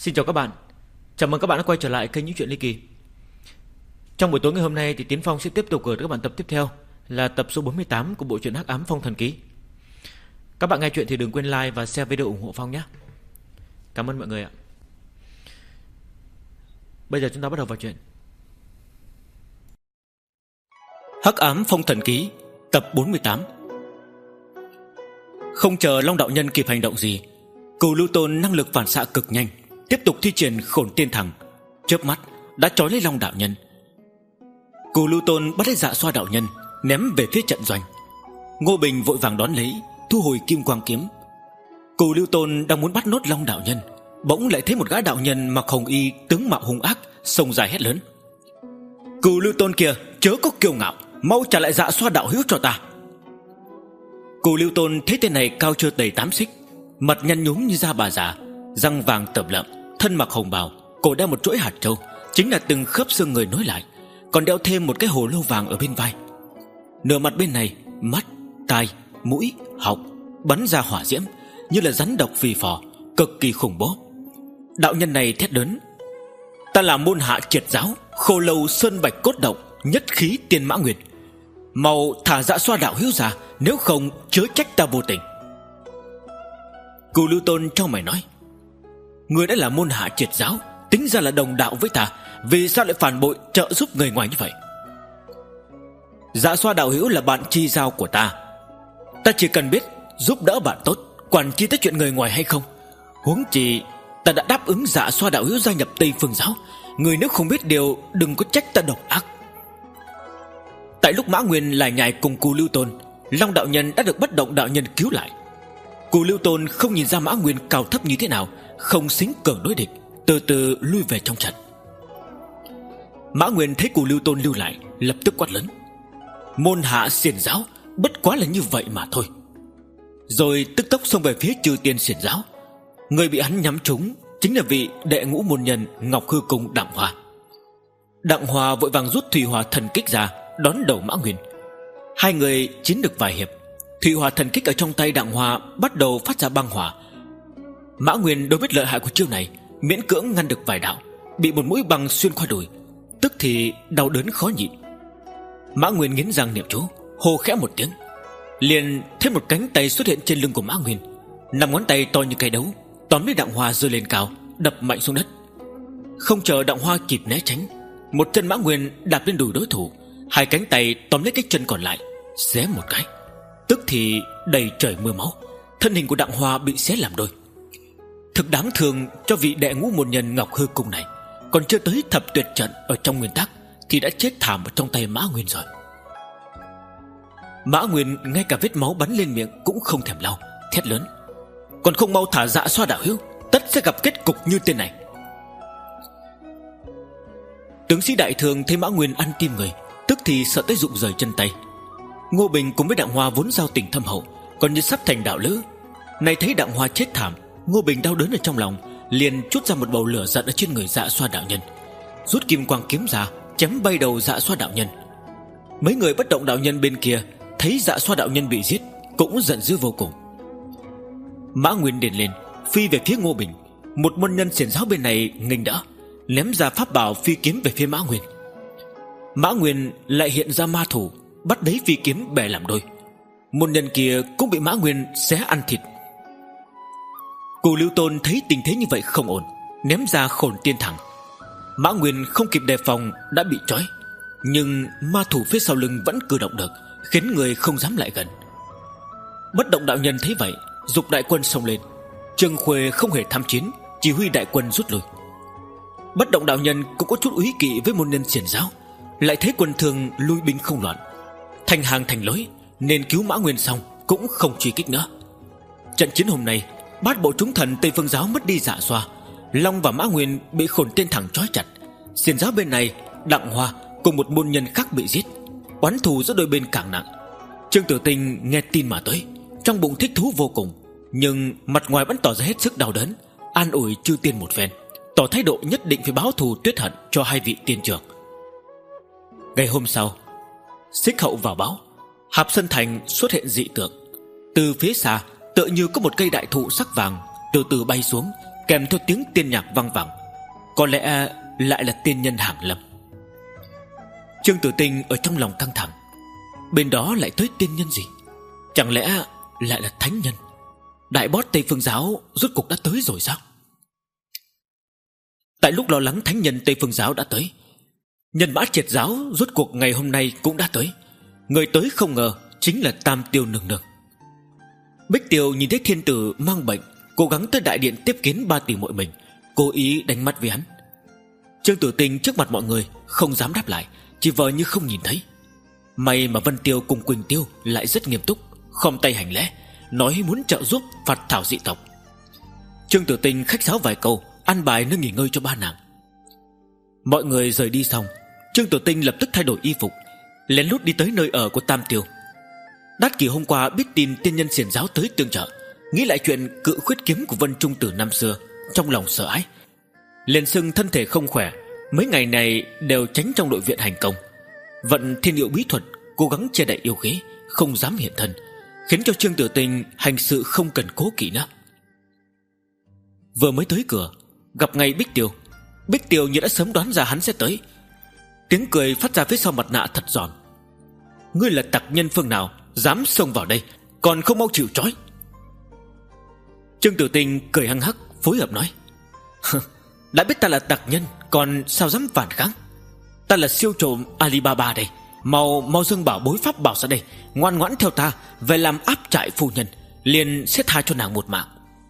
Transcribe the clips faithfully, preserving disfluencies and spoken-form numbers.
Xin chào các bạn. Chào mừng các bạn đã quay trở lại kênh Những Chuyện Ly Kỳ. Trong buổi tối ngày hôm nay thì Tiến Phong sẽ tiếp tục gửi các bạn tập tiếp theo là tập số bốn mươi tám của bộ truyện Hắc Ám Phong Thần Ký. Các bạn nghe chuyện thì đừng quên like và share video ủng hộ Phong nhé. Cảm ơn mọi người ạ. Bây giờ chúng ta bắt đầu vào chuyện. Hắc Ám Phong Thần Ký tập bốn mươi tám. Không chờ Long đạo nhân kịp hành động gì, Cửu Lưu Tôn năng lực phản xạ cực nhanh, tiếp tục thi triển Khổn Tiên Thẳng, chớp mắt đã trói lấy Long đạo nhân. Cửu Lưu Tôn bắt lấy Dạ Xoa đạo nhân, ném về phía trận doanh. Ngô Bình vội vàng đón lấy, thu hồi kim quang kiếm. Cửu Lưu Tôn đang muốn bắt nốt Long đạo nhân, bỗng lại thấy một gã đạo nhân mặc hồng y, tướng mạo hung ác, xông dài hét lớn: Cửu Lưu Tôn kia, chớ có kiêu ngạo, mau trả lại Dạ Xoa đạo hữu cho ta. Cửu Lưu Tôn thấy tên này cao chưa đầy tám xích, mặt nhăn nhúm như da bà già, răng vàng tởm lợm, thân mặc hồng bào, cổ đeo một chuỗi hạt châu, chính là từng khớp xương người nối lại, còn đeo thêm một cái hồ lô vàng ở bên vai. Nửa mặt bên này, mắt, tai, mũi, họng bắn ra hỏa diễm, như là rắn độc phì phò, cực kỳ khủng bố. Đạo nhân này thét lớn: Ta là môn hạ triệt giáo, Khô Lâu Sơn Bạch Cốt Động, nhất khí Tiên Mã Nguyên. Mau thả Dạ Xoa đạo hữu ra, nếu không chớ trách ta vô tình. Cửu Lưu Tôn cho mày nói: Ngươi đã là môn hạ triệt giáo, tính ra là đồng đạo với ta, vì sao lại phản bội trợ giúp người ngoài như vậy? Dạ Xoa đạo hữu là bạn chi giao của ta, ta chỉ cần biết giúp đỡ bạn tốt, quản chi tới chuyện người ngoài hay không. Huống chi ta đã đáp ứng Dạ Xoa đạo hữu gia nhập Tây Phương giáo, người nếu không biết điều đừng có trách ta độc ác. Tại lúc Mã Nguyên lải nhải cùng Cửu Lưu Tôn, Long đạo nhân đã được Bất Động đạo nhân cứu lại. Cửu Lưu Tôn không nhìn ra Mã Nguyên cao thấp như thế nào, không xính cường đối địch, từ từ lui về trong trận. Mã Nguyên thấy Cửu Lưu Tôn lưu lại, lập tức quát lớn: Môn hạ xiển giáo, bất quá là như vậy mà thôi. Rồi tức tốc xông về phía Chư Tiên xiển giáo. Người bị hắn nhắm trúng chính là vị đệ ngũ môn nhân Ngọc Hư Cung Đặng Hoa. Đặng Hoa vội vàng rút Thủy Hỏa Thần Kích ra, đón đầu Mã Nguyên. Hai người chiến được vài hiệp, Thủy Hỏa Thần Kích ở trong tay Đặng Hoa bắt đầu phát ra băng hỏa. Mã Nguyên đối biết lợi hại của chiêu này, miễn cưỡng ngăn được vài đạo, bị một mũi băng xuyên qua đùi, tức thì đau đớn khó nhịn. Mã Nguyên nghiến răng niệm chú, hô khẽ một tiếng, liền thấy một cánh tay xuất hiện trên lưng của Mã Nguyên, năm ngón tay to như cây đấu, tóm lấy Đặng Hoa giơ lên cao, đập mạnh xuống đất. Không chờ Đặng Hoa kịp né tránh, một chân Mã Nguyên đạp lên đùi đối thủ, hai cánh tay tóm lấy cái chân còn lại, xé một cái, tức thì đầy trời mưa máu, thân hình của Đặng Hoa bị xé làm đôi. Thực đáng thương cho vị đệ ngũ môn nhân Ngọc Hư Cung này, còn chưa tới thập tuyệt trận ở trong nguyên tắc thì đã chết thảm ở trong tay Mã Nguyên rồi. Mã Nguyên ngay cả vết máu bắn lên miệng cũng không thèm lau, thét lớn: Còn không mau thả Dạ Xoa đạo hữu, tất sẽ gặp kết cục như tên này. Tướng sĩ đại thường thấy Mã Nguyên ăn tim người, tức thì sợ tới rụng rời chân tay. Ngô Bình cùng với Đặng Hoa vốn giao tình thâm hậu, còn như sắp thành đạo lữ, nay thấy Đặng Hoa chết thảm, Ngô Bình đau đớn ở trong lòng, liền trút ra một bầu lửa giận ở trên người Dạ Xoa đạo nhân, rút kim quang kiếm ra chém bay đầu Dạ Xoa đạo nhân. Mấy người Bất Động đạo nhân bên kia thấy Dạ Xoa đạo nhân bị giết cũng giận dữ vô cùng. Mã Nguyên điền lên phi về phía Ngô Bình, một môn nhân xiển giáo bên này nghênh đỡ, ném ra pháp bảo phi kiếm về phía Mã Nguyên. Mã Nguyên lại hiện ra ma thủ, bắt lấy phi kiếm bẻ làm đôi. Môn nhân kia cũng bị Mã Nguyên xé ăn thịt. Cửu Lưu Tôn thấy tình thế như vậy không ổn, ném ra Khổn Tiên Thẳng. Mã Nguyên không kịp đề phòng đã bị trói, nhưng ma thủ phía sau lưng vẫn cử động được, khiến người không dám lại gần. Bất Động đạo nhân thấy vậy, giục đại quân xông lên. Trương Khuê không hề tham chiến, chỉ huy đại quân rút lui. Bất Động đạo nhân cũng có chút úy kỵ với môn nhân xiển giáo, lại thấy quân thường lui binh không loạn, thành hàng thành lối, nên cứu Mã Nguyên xong cũng không truy kích nữa. Trận chiến hôm nay, bát bộ chúng thần Tây Phương giáo mất đi Dạ Xoa, Long và Mã Nguyên bị Khổn Tiên Thẳng trói chặt. Xiển giáo bên này, Đặng Hoa cùng một môn nhân khác bị giết, oán thù giữa đôi bên càng nặng. Trương Tử Tinh nghe tin mà tới, trong bụng thích thú vô cùng, nhưng mặt ngoài vẫn tỏ ra hết sức đau đớn, an ủi chư tiên một phen, tỏ thái độ nhất định phải báo thù tuyết hận cho hai vị tiên trưởng. Ngày hôm sau, Xích Hậu vào báo, Hạp Sơn Thành xuất hiện dị tượng. Từ phía xa, tựa như có một cây đại thụ sắc vàng từ từ bay xuống, kèm theo tiếng tiên nhạc vang vẳng. Có lẽ lại là tiên nhân hàng lâm. Trương Tử Tinh ở trong lòng căng thẳng. Bên đó lại tới tiên nhân gì? Chẳng lẽ lại là thánh nhân? Đại boss Tây Phương Giáo rốt cuộc đã tới rồi sao? Tại lúc lo lắng thánh nhân Tây Phương Giáo đã tới, nhân mã Triệt Giáo rốt cuộc ngày hôm nay cũng đã tới. Người tới không ngờ chính là Tam Tiêu nương nương. Bích Tiêu nhìn thấy thiên tử mang bệnh, cố gắng tới đại điện tiếp kiến ba tỷ muội mình, cố ý đánh mắt với hắn. Trương Tử Tinh trước mặt mọi người không dám đáp lại, chỉ vờ như không nhìn thấy. May mà Vân Tiêu cùng Quỳnh Tiêu lại rất nghiêm túc, khom tay hành lễ, nói muốn trợ giúp phạt thảo dị tộc. Trương Tử Tinh khách sáo vài câu, ăn bài nơi nghỉ ngơi cho ba nàng. Mọi người rời đi xong, Trương Tử Tinh lập tức thay đổi y phục, lén lút đi tới nơi ở của Tam Tiêu. Đát Kỷ hôm qua biết tin tiên nhân Xiển Giáo tới tương trợ, nghĩ lại chuyện cự khuyết kiếm của Vân Trung Tử năm xưa, trong lòng sợ hãi, liền xưng thân thể không khỏe, mấy ngày này đều tránh trong nội viện hành công, vận thiên điệu bí thuật, cố gắng che đậy yêu khí, không dám hiện thân, khiến cho Trương Tử Tinh hành sự không cần cố kỵ nữa. Vừa mới tới cửa, gặp ngay Bích Tiêu. Bích Tiêu như đã sớm đoán ra hắn sẽ tới, tiếng cười phát ra phía sau mặt nạ thật giòn. Ngươi là tặc nhân phương nào dám xông vào đây, còn không mau chịu trói? Trương Tử Tinh cười hăng hắc phối hợp nói: đã biết ta là tặc nhân, còn sao dám phản kháng? Ta là siêu trộm Alibaba đây, mau mau dâng bảo bối pháp bảo ra đây, ngoan ngoãn theo ta về làm áp trại phu nhân, liền sẽ tha cho nàng một mạng.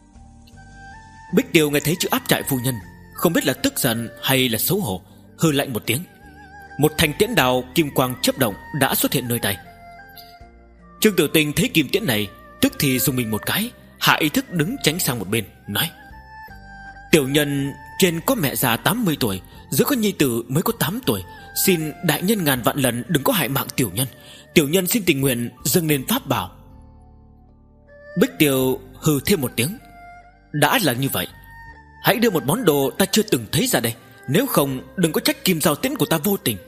Bích Tiêu nghe thấy chữ áp trại phu nhân, không biết là tức giận hay là xấu hổ, hừ lạnh một tiếng. Một thanh tiễn đào kim quang chớp động đã xuất hiện nơi tay. Trương Tử Tinh thấy kim tiễn này, tức thì dùng mình một cái, hạ ý thức đứng tránh sang một bên, nói: tiểu nhân trên có mẹ già tám mươi tuổi, dưới có nhi tử mới có tám tuổi, xin đại nhân ngàn vạn lần đừng có hại mạng tiểu nhân. Tiểu nhân xin tình nguyện dâng lên pháp bảo. Bích Tiêu hừ thêm một tiếng: đã là như vậy, hãy đưa một món đồ ta chưa từng thấy ra đây, nếu không đừng có trách kim giao tiễn của ta vô tình.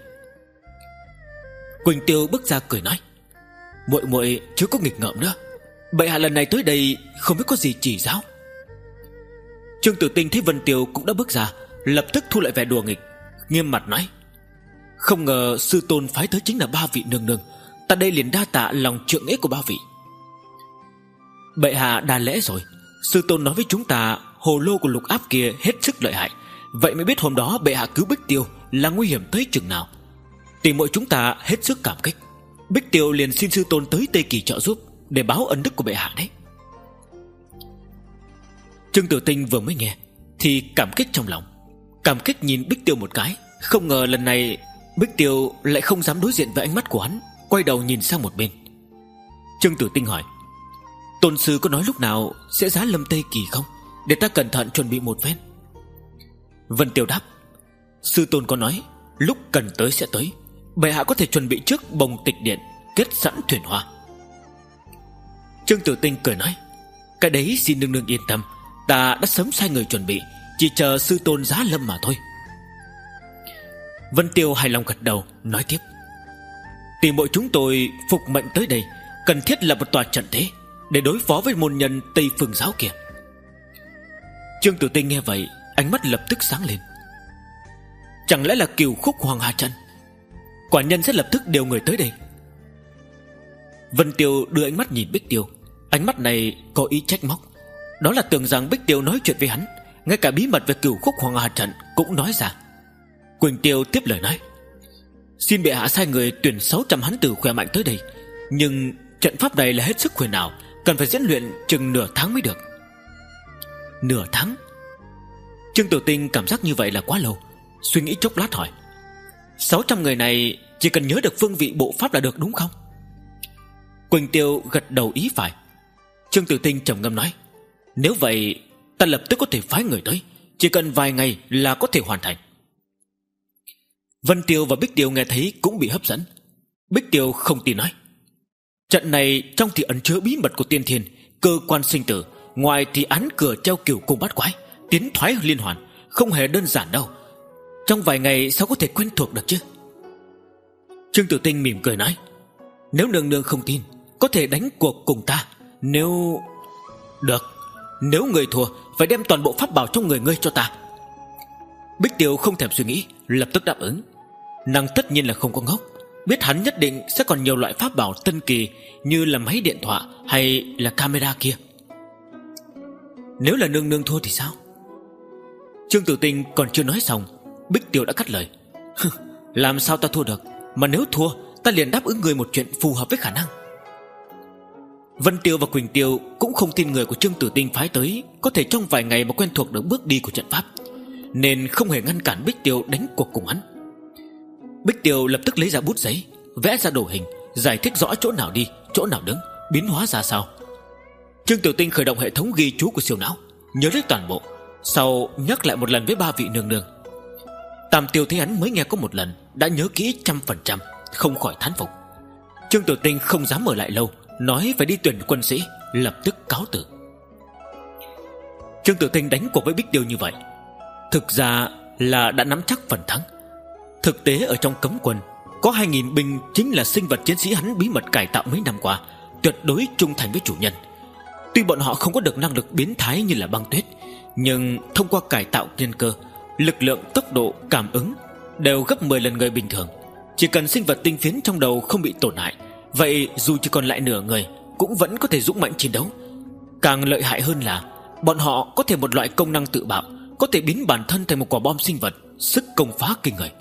Quỳnh Tiêu bước ra cười nói: muội muội chứ có nghịch ngợm nữa, bệ hạ lần này tới đây không biết có gì chỉ giáo. Trương Tử Tinh thấy Vân Tiêu cũng đã bước ra, lập tức thu lại vẻ đùa nghịch, nghiêm mặt nói: không ngờ sư tôn phái tới chính là ba vị nương nương, ta đây liền đa tạ lòng trượng nghĩa của ba vị. Bệ hạ đa lễ rồi, sư tôn nói với chúng ta hồ lô của Lục Áp kia hết sức lợi hại, vậy mới biết hôm đó bệ hạ cứu Bích Tiêu là nguy hiểm tới chừng nào. Tỷ muội chúng ta hết sức cảm kích, Bích Tiêu liền xin sư tôn tới Tây Kỳ trợ giúp, để báo ân đức của bệ hạ đấy. Trương Tử Tinh vừa mới nghe thì cảm kích trong lòng, cảm kích nhìn Bích Tiêu một cái, không ngờ lần này Bích Tiêu lại không dám đối diện với ánh mắt của hắn, quay đầu nhìn sang một bên. Trương Tử Tinh hỏi: tôn sư có nói lúc nào sẽ giá lâm Tây Kỳ không, để ta cẩn thận chuẩn bị một phen? Vân Tiêu đáp: sư tôn có nói lúc cần tới sẽ tới, bệ hạ có thể chuẩn bị trước bồng tịch điện, kết sẵn thuyền hoa. Trương Tử Tinh cười nói: cái đấy xin nương nương yên tâm, ta đã sớm sai người chuẩn bị, chỉ chờ sư tôn giá lâm mà thôi. Vân Tiêu hài lòng gật đầu, nói tiếp: tỷ muội chúng tôi phục mệnh tới đây, cần thiết là một tòa trận thế để đối phó với môn nhân Tây Phương Giáo kia. Trương Tử Tinh nghe vậy, ánh mắt lập tức sáng lên. Chẳng lẽ là Cửu Khúc Hoàng Hà Trận? Quả nhân sẽ lập tức điều người tới đây. Vân Tiêu đưa ánh mắt nhìn Bích Tiêu, ánh mắt này có ý trách móc, đó là tưởng rằng Bích Tiêu nói chuyện với hắn, ngay cả bí mật về Cửu Khúc Hoàng Hà Trận cũng nói ra. Quỳnh Tiêu tiếp lời nói: xin bệ hạ sai người tuyển sáu trăm hán tử khỏe mạnh tới đây, nhưng trận pháp này là hết sức huyền ảo, cần phải diễn luyện chừng nửa tháng mới được. Nửa tháng? Trương Tử Tinh cảm giác như vậy là quá lâu, suy nghĩ chốc lát hỏi: sáu trăm người này chỉ cần nhớ được phương vị bộ pháp là được đúng không? Quỳnh Tiêu gật đầu ý phải. Trương Tử Tinh trầm ngâm nói: nếu vậy ta lập tức có thể phái người tới, chỉ cần vài ngày là có thể hoàn thành. Vân Tiêu và Bích Tiêu nghe thấy cũng bị hấp dẫn. Bích Tiêu không tin nói: trận này trong thì ẩn chứa bí mật của tiên thiên, cơ quan sinh tử, ngoài thì án cửa treo cửu cung bát quái, tiến thoái liên hoàn, không hề đơn giản đâu. Trong vài ngày sao có thể quen thuộc được chứ? Trương Tử Tinh mỉm cười nói: nếu nương nương không tin, có thể đánh cuộc cùng ta. Nếu... được, nếu người thua phải đem toàn bộ pháp bảo trong người ngươi cho ta. Bích Tiêu không thèm suy nghĩ, lập tức đáp ứng. Nàng tất nhiên là không có ngốc, biết hắn nhất định sẽ còn nhiều loại pháp bảo tân kỳ, như là máy điện thoại hay là camera kia. Nếu là nương nương thua thì sao? Trương Tử Tinh còn chưa nói xong, Bích Tiêu đã cắt lời. Làm sao ta thua được? Mà nếu thua, ta liền đáp ứng người một chuyện phù hợp với khả năng. Vân Tiêu và Quỳnh Tiêu cũng không tin người của Trương Tử Tinh phái tới có thể trong vài ngày mà quen thuộc được bước đi của trận pháp, nên không hề ngăn cản Bích Tiêu đánh cuộc cùng hắn. Bích Tiêu lập tức lấy ra bút giấy, vẽ ra đồ hình, giải thích rõ chỗ nào đi, chỗ nào đứng, biến hóa ra sao. Trương Tử Tinh khởi động hệ thống ghi chú của siêu não, nhớ lấy toàn bộ, sau nhắc lại một lần với ba vị nương nương. Tam Tiêu thấy hắn mới nghe có một lần đã nhớ kỹ trăm phần trăm, không khỏi thán phục. Trương Tử Tinh không dám ở lại lâu, nói phải đi tuyển quân sĩ, lập tức cáo từ. Trương Tử Tinh đánh cuộc với Bích Tiêu như vậy, thực ra là đã nắm chắc phần thắng. Thực tế ở trong cấm quân có hai nghìn binh chính là sinh vật chiến sĩ hắn bí mật cải tạo mấy năm qua, tuyệt đối trung thành với chủ nhân. Tuy bọn họ không có được năng lực biến thái như là Băng Tuyết, nhưng thông qua cải tạo nhân cơ, lực lượng, tốc độ, cảm ứng đều gấp mười lần người bình thường. Chỉ cần sinh vật tinh phiến trong đầu không bị tổn hại, vậy dù chỉ còn lại nửa người cũng vẫn có thể dũng mãnh chiến đấu. Càng lợi hại hơn là bọn họ có thể một loại công năng tự bạo, có thể biến bản thân thành một quả bom sinh vật, sức công phá kinh người.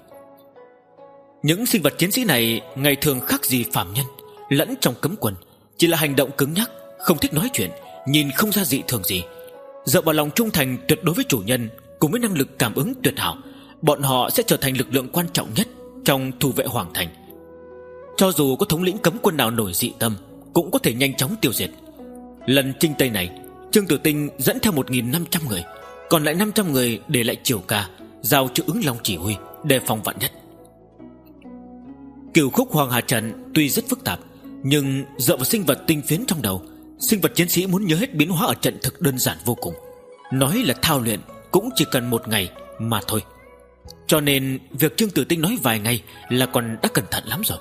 Những sinh vật chiến sĩ này ngày thường khác gì phàm nhân, lẫn trong cấm quân, chỉ là hành động cứng nhắc, không thích nói chuyện, nhìn không ra dị thường gì. Dựa vào lòng trung thành tuyệt đối với chủ nhân cùng với năng lực cảm ứng tuyệt hảo, bọn họ sẽ trở thành lực lượng quan trọng nhất trong thủ vệ hoàng thành. Cho dù có thống lĩnh cấm quân nào nổi dị tâm, cũng có thể nhanh chóng tiêu diệt. Lần chinh Tây này, Trương Tử Tinh dẫn theo một nghìn năm trăm người, còn lại năm trăm người để lại Triều Ca, giao cho Ứng Long chỉ huy, đề phòng vạn nhất. Cửu khúc Hoàng Hà trận tuy rất phức tạp, nhưng dựa vào sinh vật tinh phiến trong đầu, sinh vật chiến sĩ muốn nhớ hết biến hóa ở trận thực đơn giản vô cùng. Nói là thao luyện cũng chỉ cần một ngày mà thôi. Cho nên việc Trương Tử Tinh nói vài ngày là còn đã cẩn thận lắm rồi.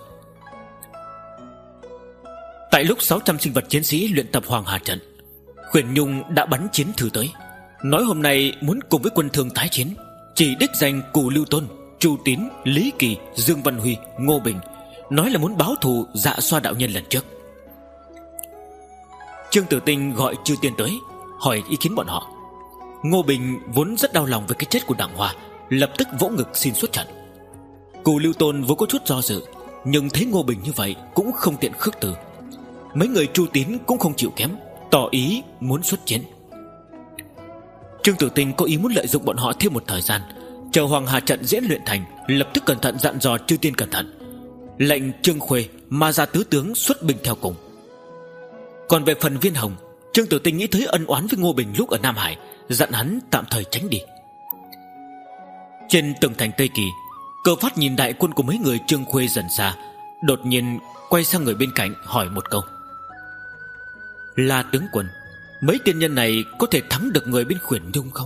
Tại lúc sáu trăm sinh vật chiến sĩ luyện tập Hoàng Hà trận, Khuyển Nhung đã bắn chiến thư tới, nói hôm nay muốn cùng với quân Thương tái chiến, chỉ đích danh Cù Lưu Tôn, Chu Tín, Lý Kỳ, Dương Văn Huy, Ngô Bình, nói là muốn báo thù Dạ Xoa đạo nhân lần trước. Trương Tử Tinh gọi Chư Tiên tới, hỏi ý kiến bọn họ. Ngô Bình vốn rất đau lòng về cái chết của Đặng Hoa, lập tức vỗ ngực xin xuất trận. Cù Lưu Tôn vốn có chút do dự, nhưng thấy Ngô Bình như vậy cũng không tiện khước từ. Mấy người Chu Tín cũng không chịu kém, tỏ ý muốn xuất chiến. Trương Tử Tinh có ý muốn lợi dụng bọn họ thêm một thời gian, chờ Hoàng Hà trận diễn luyện thành, lập tức cẩn thận dặn dò Chư Tiên cẩn thận, lệnh Trương Khuê mà ra tứ tướng xuất binh theo cùng. Còn về phần Viên Hồng, Trương Tử Tinh nghĩ tới ân oán với Ngô Bình lúc ở Nam Hải, dặn hắn tạm thời tránh đi. Trên tường thành Tây Kỳ, Cơ Phát nhìn đại quân của mấy người Trương Khuê dần xa, đột nhiên quay sang người bên cạnh hỏi một câu. La tướng quân, mấy tiên nhân này có thể thắng được người bên Khuyển Nhung không?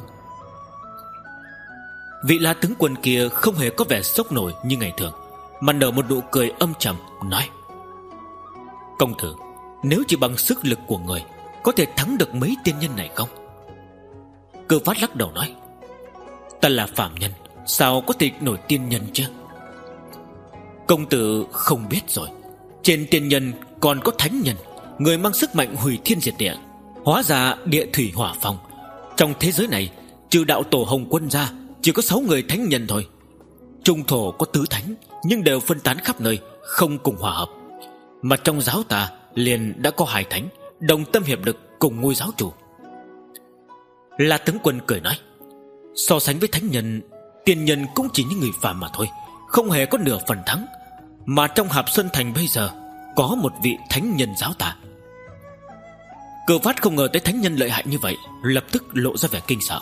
Vị La tướng quân kia không hề có vẻ sốc nổi như ngày thường, mà nở một nụ cười âm trầm nói: Công tử, nếu chỉ bằng sức lực của người, có thể thắng được mấy tiên nhân này không? Cơ Phát lắc đầu nói: Ta là phàm nhân, sao có thể nổi tiên nhân chứ? Công tử không biết rồi, trên tiên nhân còn có thánh nhân, người mang sức mạnh hủy thiên diệt địa, hóa ra địa thủy hỏa phong. Trong thế giới này, trừ đạo tổ Hồng Quân ra, chỉ có sáu người thánh nhân thôi. Trung thổ có tứ thánh, nhưng đều phân tán khắp nơi, không cùng hòa hợp. Mà trong giáo ta liền đã có hai thánh, đồng tâm hiệp lực cùng ngôi giáo chủ. La tướng quân cười nói: So sánh với thánh nhân, tiên nhân cũng chỉ những người phàm mà thôi, không hề có nửa phần thắng. Mà trong Hạp Sơn Thành bây giờ có một vị thánh nhân giáo ta. Cơ Phát không ngờ tới thánh nhân lợi hại như vậy, lập tức lộ ra vẻ kinh sợ.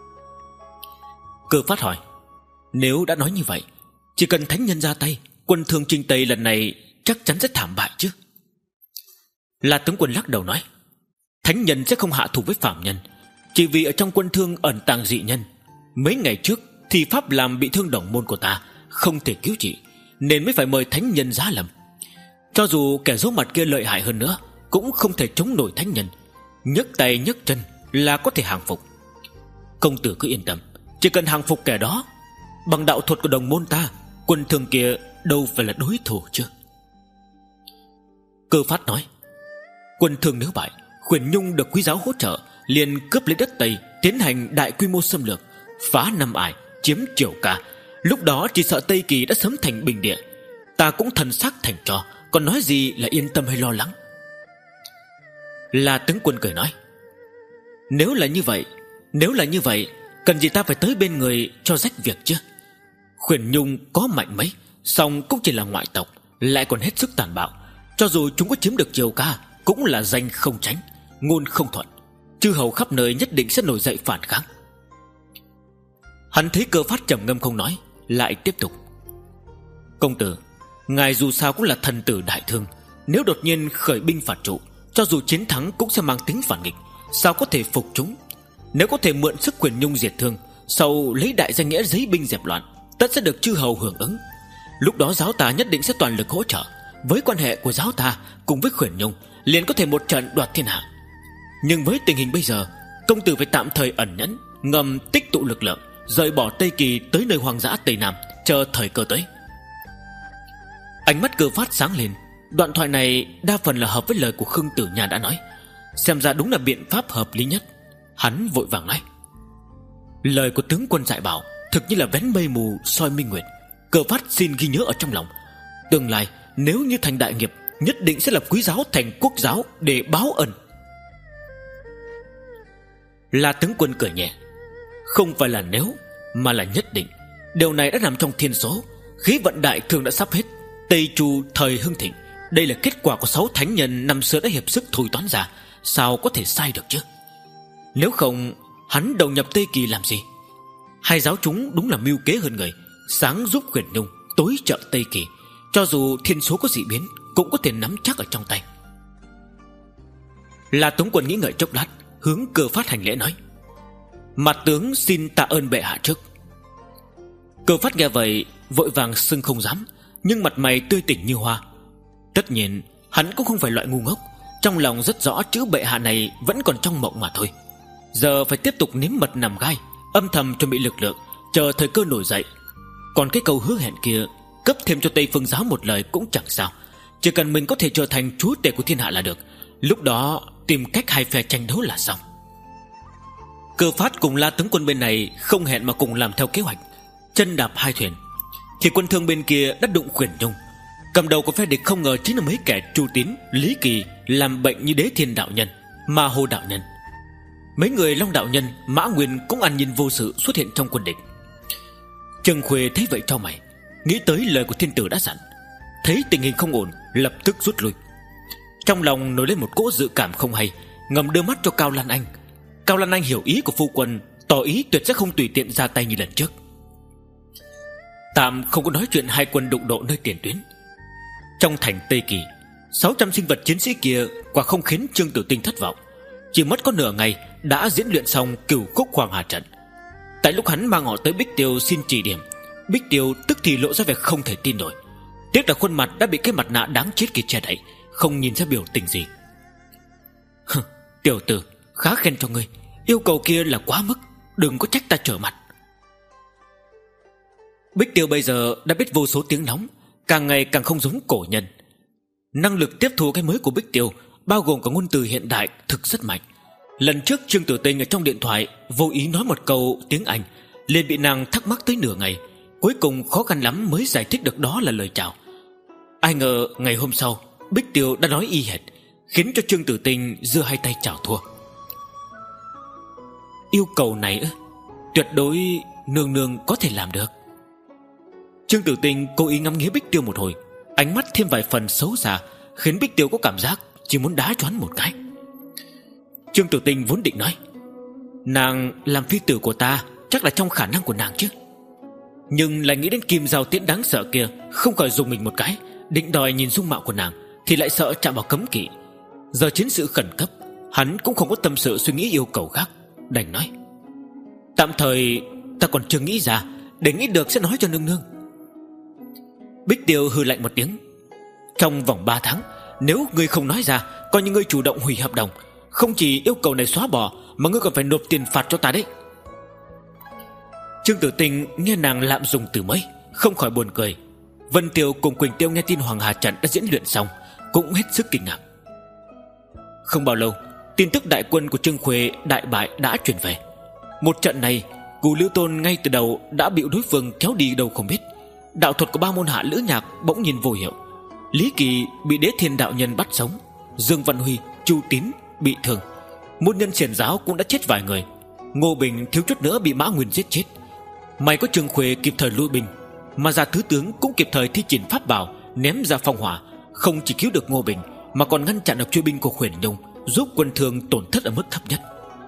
Cơ Phát hỏi: Nếu đã nói như vậy, chỉ cần thánh nhân ra tay, quân Thương chinh Tây lần này chắc chắn sẽ thảm bại chứ? La tướng quân lắc đầu nói: Thánh nhân sẽ không hạ thủ với phạm nhân, chỉ vì ở trong quân Thương ẩn tàng dị nhân. Mấy ngày trước thì pháp làm bị thương đồng môn của ta, không thể cứu trị, nên mới phải mời thánh nhân giá lâm. Cho dù kẻ giấu mặt kia lợi hại hơn nữa, cũng không thể chống nổi thánh nhân. Nhấc tay nhấc chân là có thể hàng phục. Công tử cứ yên tâm, chỉ cần hàng phục kẻ đó, bằng đạo thuật của đồng môn ta, quân thường kia đâu phải là đối thủ chứ. Cơ Phát nói: Quân thường nếu bại, Khuyển Nhung được quý giáo hỗ trợ, liền cướp lấy đất Tây, tiến hành đại quy mô xâm lược, phá Nam Ải, chiếm Triều Ca. Lúc đó chỉ sợ Tây Kỳ đã sớm thành bình địa. Ta cũng thần sắc thành tro, còn nói gì là yên tâm hay lo lắng. La tướng quân cười nói: Nếu là như vậy, nếu là như vậy, cần gì ta phải tới bên người cho rách việc chứ? Khuyển Nhung có mạnh mấy, song cũng chỉ là ngoại tộc, lại còn hết sức tàn bạo. Cho dù chúng có chiếm được Triều Ca, cũng là danh không tránh, ngôn không thuận, chư hầu khắp nơi nhất định sẽ nổi dậy phản kháng. Hắn thấy Cơ Phát trầm ngâm không nói, lại tiếp tục: Công tử, ngài dù sao cũng là thần tử đại thương, nếu đột nhiên khởi binh phạt trụ, cho dù chiến thắng cũng sẽ mang tính phản nghịch, sao có thể phục chúng? Nếu có thể mượn sức Khuyển Nhung diệt thương, sau lấy đại danh nghĩa giấy binh dẹp loạn, tất sẽ được chư hầu hưởng ứng. Lúc đó giáo ta nhất định sẽ toàn lực hỗ trợ. Với quan hệ của giáo ta cùng với Khuyển Nhung, liền có thể một trận đoạt thiên hạ. Nhưng với tình hình bây giờ, công tử phải tạm thời ẩn nhẫn, ngầm tích tụ lực lượng, rời bỏ Tây Kỳ tới nơi hoang dã Tây Nam, chờ thời cơ tới. Ánh mắt Cơ Phát sáng lên. Đoạn thoại này đa phần là hợp với lời của Khương Tử Nha đã nói, xem ra đúng là biện pháp hợp lý nhất. Hắn vội vàng nói: Lời của tướng quân dạy bảo thực như là vén mây mù soi minh nguyệt. Cơ Phát xin ghi nhớ ở trong lòng. Tương lai nếu như thành đại nghiệp, nhất định sẽ lập quý giáo thành quốc giáo để báo ân. La tướng quân cười nhẹ: Không phải là nếu, mà là nhất định. Điều này đã nằm trong thiên số. Khí vận đại thương đã sắp hết, Tây Chu thời hưng thịnh. Đây là kết quả của sáu thánh nhân năm xưa đã hiệp sức thôi toán ra, sao có thể sai được chứ? Nếu không, hắn đầu nhập Tây Kỳ làm gì? Hai giáo chúng đúng là mưu kế hơn người, sáng giúp Khuyển Nhung, tối trợ Tây Kỳ. Cho dù thiên số có dị biến, cũng có thể nắm chắc ở trong tay. La tướng quân nghĩ ngợi chốc lát, hướng Cơ Phát hành lễ nói: Mặt tướng xin tạ ơn bệ hạ trước. Cơ Phát nghe vậy vội vàng xưng không dám, nhưng mặt mày tươi tỉnh như hoa. Tất nhiên hắn cũng không phải loại ngu ngốc, trong lòng rất rõ chữ bệ hạ này vẫn còn trong mộng mà thôi. Giờ phải tiếp tục nếm mật nằm gai, âm thầm chuẩn bị lực lượng, chờ thời cơ nổi dậy. Còn cái câu hứa hẹn kia, cấp thêm cho Tây Phương giáo một lời cũng chẳng sao. Chỉ cần mình có thể trở thành chúa tể của thiên hạ là được. Lúc đó tìm cách hai phe tranh đấu là xong. Cơ Phát cùng La tướng quân bên này không hẹn mà cùng làm theo kế hoạch, chân đạp hai thuyền. Thì quân thương bên kia đã đụng Khuyển Nhung. Cầm đầu của phe địch không ngờ chính là mấy kẻ Chu Tín, Lý Kỳ, làm bệnh như Đế Thiên đạo nhân, Ma Hô đạo nhân. Mấy người Long đạo nhân, Mã Nguyên cũng ăn nhìn vô sự xuất hiện trong quân địch. Trần Khuê thấy vậy cho mày, nghĩ tới lời của thiên tử đã dặn, thấy tình hình không ổn, lập tức rút lui. Trong lòng nổi lên một cỗ dự cảm không hay, ngầm đưa mắt cho Cao Lan Anh. Cao Lan Anh hiểu ý của phu quân, tỏ ý tuyệt sẽ không tùy tiện ra tay như lần trước. Tạm không có nói chuyện hai quân đụng độ nơi tiền tuyến. Trong thành Tây Kỳ, sáu trăm sinh vật chiến sĩ kia quả không khiến Trương Tử Tinh thất vọng. Chỉ mất có nửa ngày đã diễn luyện xong Cửu Khúc Hoàng Hà trận. Tại lúc hắn mang họ tới Bích Tiêu xin chỉ điểm, Bích Tiêu tức thì lộ ra vẻ không thể tin nổi. Tiếc là khuôn mặt đã bị cái mặt nạ đáng chết kia che đậy, không nhìn ra biểu tình gì. Tiểu tử, khá khen cho ngươi, yêu cầu kia là quá mức, đừng có trách ta trở mặt. Bích Tiêu bây giờ đã biết vô số tiếng nóng, càng ngày càng không giống cổ nhân. Năng lực tiếp thu cái mới của Bích Tiêu, bao gồm cả ngôn từ hiện đại, thực rất mạnh. Lần trước Trương Tử Tinh ở trong điện thoại vô ý nói một câu tiếng Anh, liền bị nàng thắc mắc tới nửa ngày, cuối cùng khó khăn lắm mới giải thích được đó là lời chào. Ai ngờ ngày hôm sau Bích Tiêu đã nói y hệt, khiến cho Trương Tử Tinh giơ hai tay chào thua. Yêu cầu này tuyệt đối nương nương có thể làm được. Trương Tử Tinh cố ý ngắm nghía Bích Tiêu một hồi, ánh mắt thêm vài phần xấu xa, khiến Bích Tiêu có cảm giác chỉ muốn đá choán một cái. Trương Tử Tinh vốn định nói, nàng làm phi tử của ta chắc là trong khả năng của nàng chứ, nhưng lại nghĩ đến kim giao tiễn đáng sợ kia, không khỏi dùng mình một cái, định đòi nhìn dung mạo của nàng, thì lại sợ chạm vào cấm kỵ. Giờ chiến sự khẩn cấp, hắn cũng không có tâm sự suy nghĩ yêu cầu khác, đành nói, tạm thời ta còn chưa nghĩ ra, để nghĩ được sẽ nói cho nương nương. Bích Tiêu hừ lạnh một tiếng, trong vòng ba tháng, nếu ngươi không nói ra, coi như ngươi chủ động hủy hợp đồng. Không chỉ yêu cầu này xóa bỏ, mà ngươi còn phải nộp tiền phạt cho ta đấy. Trương Tử Tinh nghe nàng lạm dùng từ mới, không khỏi buồn cười. Vân Tiêu cùng Quỳnh Tiêu nghe tin Hoàng Hà trận đã diễn luyện xong, cũng hết sức kinh ngạc. Không bao lâu, tin tức đại quân của Trương Khuê đại bại đã truyền về. Một trận này, Cù Lưu Tôn ngay từ đầu đã bị đối phương kéo đi đâu không biết. Đạo thuật của ba môn hạ Lữ Nhạc bỗng nhìn vô hiệu. Lý Kỳ bị Đế Thiên đạo nhân bắt sống, Dương Văn Huy, Chu Tín bị thương, môn nhân xiển giáo cũng đã chết vài người. Ngô Bình thiếu chút nữa bị Mã Nguyên giết chết. May có Trương Khuê kịp thời lui binh, mà Gia Thứ Tướng cũng kịp thời thi triển pháp bảo ném ra phong hỏa, không chỉ cứu được Ngô Bình mà còn ngăn chặn được truy binh của Huyền Nhung, giúp quân Thương tổn thất ở mức thấp nhất.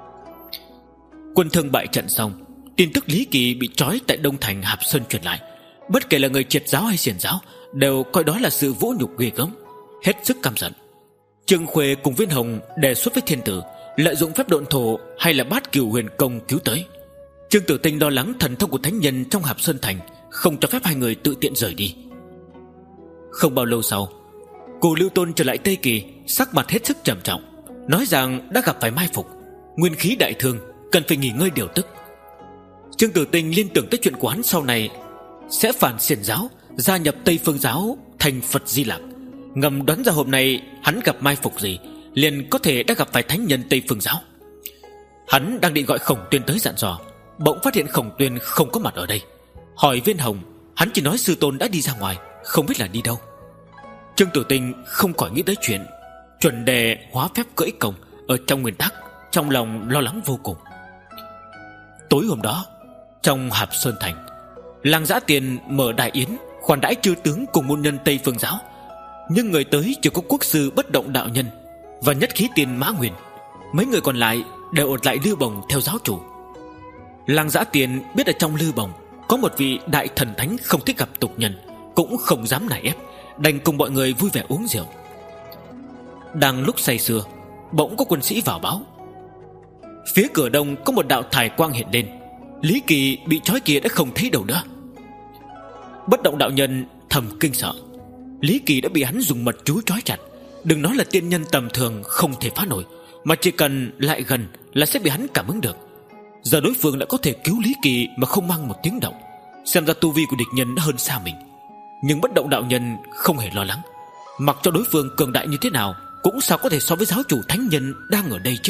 Quân Thương bại trận xong, tin tức Lý Kỳ bị trói tại Đông Thành Hạp Sơn truyền lại. Bất kể là người triệt giáo hay xiển giáo đều coi đó là sự vũ nhục ghê gớm, hết sức căm giận. Trương Khuê cùng Viên Hồng đề xuất với Thiên Tử lợi dụng phép độn thổ hay là Bát Cửu Huyền Công cứu tới. Trương Tử Tinh lo lắng thần thông của thánh nhân trong Hạp Sơn Thành, không cho phép hai người tự tiện rời đi. Không bao lâu sau, Cù Lưu Tôn trở lại Tây Kỳ, sắc mặt hết sức trầm trọng, nói rằng đã gặp phải mai phục, nguyên khí đại thương, cần phải nghỉ ngơi điều tức. Trương Tử Tinh liên tưởng tới chuyện của hắn sau này sẽ phản xiển giáo, gia nhập Tây Phương giáo thành Phật Di Lặc, ngầm đoán ra hôm nay hắn gặp mai phục gì, liền có thể đã gặp phải thánh nhân Tây Phương giáo. Hắn đang định gọi Khổng Tuyên tới dặn dò, bỗng phát hiện Khổng Tuyên không có mặt ở đây. Hỏi Viên Hồng, hắn chỉ nói sư tôn đã đi ra ngoài, không biết là đi đâu. Trương Tử Tinh không khỏi nghĩ tới chuyện chuẩn đề hóa phép cưỡi công ở trong nguyên tắc, trong lòng lo lắng vô cùng. Tối hôm đó, trong Hạp Sơn Thành, Làng Giã Tiền mở đại yến khoản đãi chư tướng cùng môn nhân Tây Phương giáo, nhưng người tới chỉ có quốc sư Bất Động đạo nhân và nhất khí tiền Mã Nguyên. Mấy người còn lại đều ở lại Lư Bồng theo giáo chủ. Làng Giã Tiền biết ở trong Lư Bồng có một vị đại thần thánh không thích gặp tục nhân, cũng không dám nài ép, đành cùng mọi người vui vẻ uống rượu. Đang lúc say sưa, bỗng có quân sĩ vào báo, phía cửa đông có một đạo thải quang hiện lên. Lý Kỳ bị trói kia đã không thấy đâu nữa. Bất Động đạo nhân thầm kinh sợ, Lý Kỳ đã bị hắn dùng mật chú trói chặt. Đừng nói là tiên nhân tầm thường không thể phá nổi, mà chỉ cần lại gần là sẽ bị hắn cảm ứng được. Giờ đối phương đã có thể cứu Lý Kỳ mà không mang một tiếng động, xem ra tu vi của địch nhân đã hơn xa mình. Nhưng Bất Động đạo nhân không hề lo lắng, mặc cho đối phương cường đại như thế nào cũng sao có thể so với giáo chủ thánh nhân đang ở đây chứ.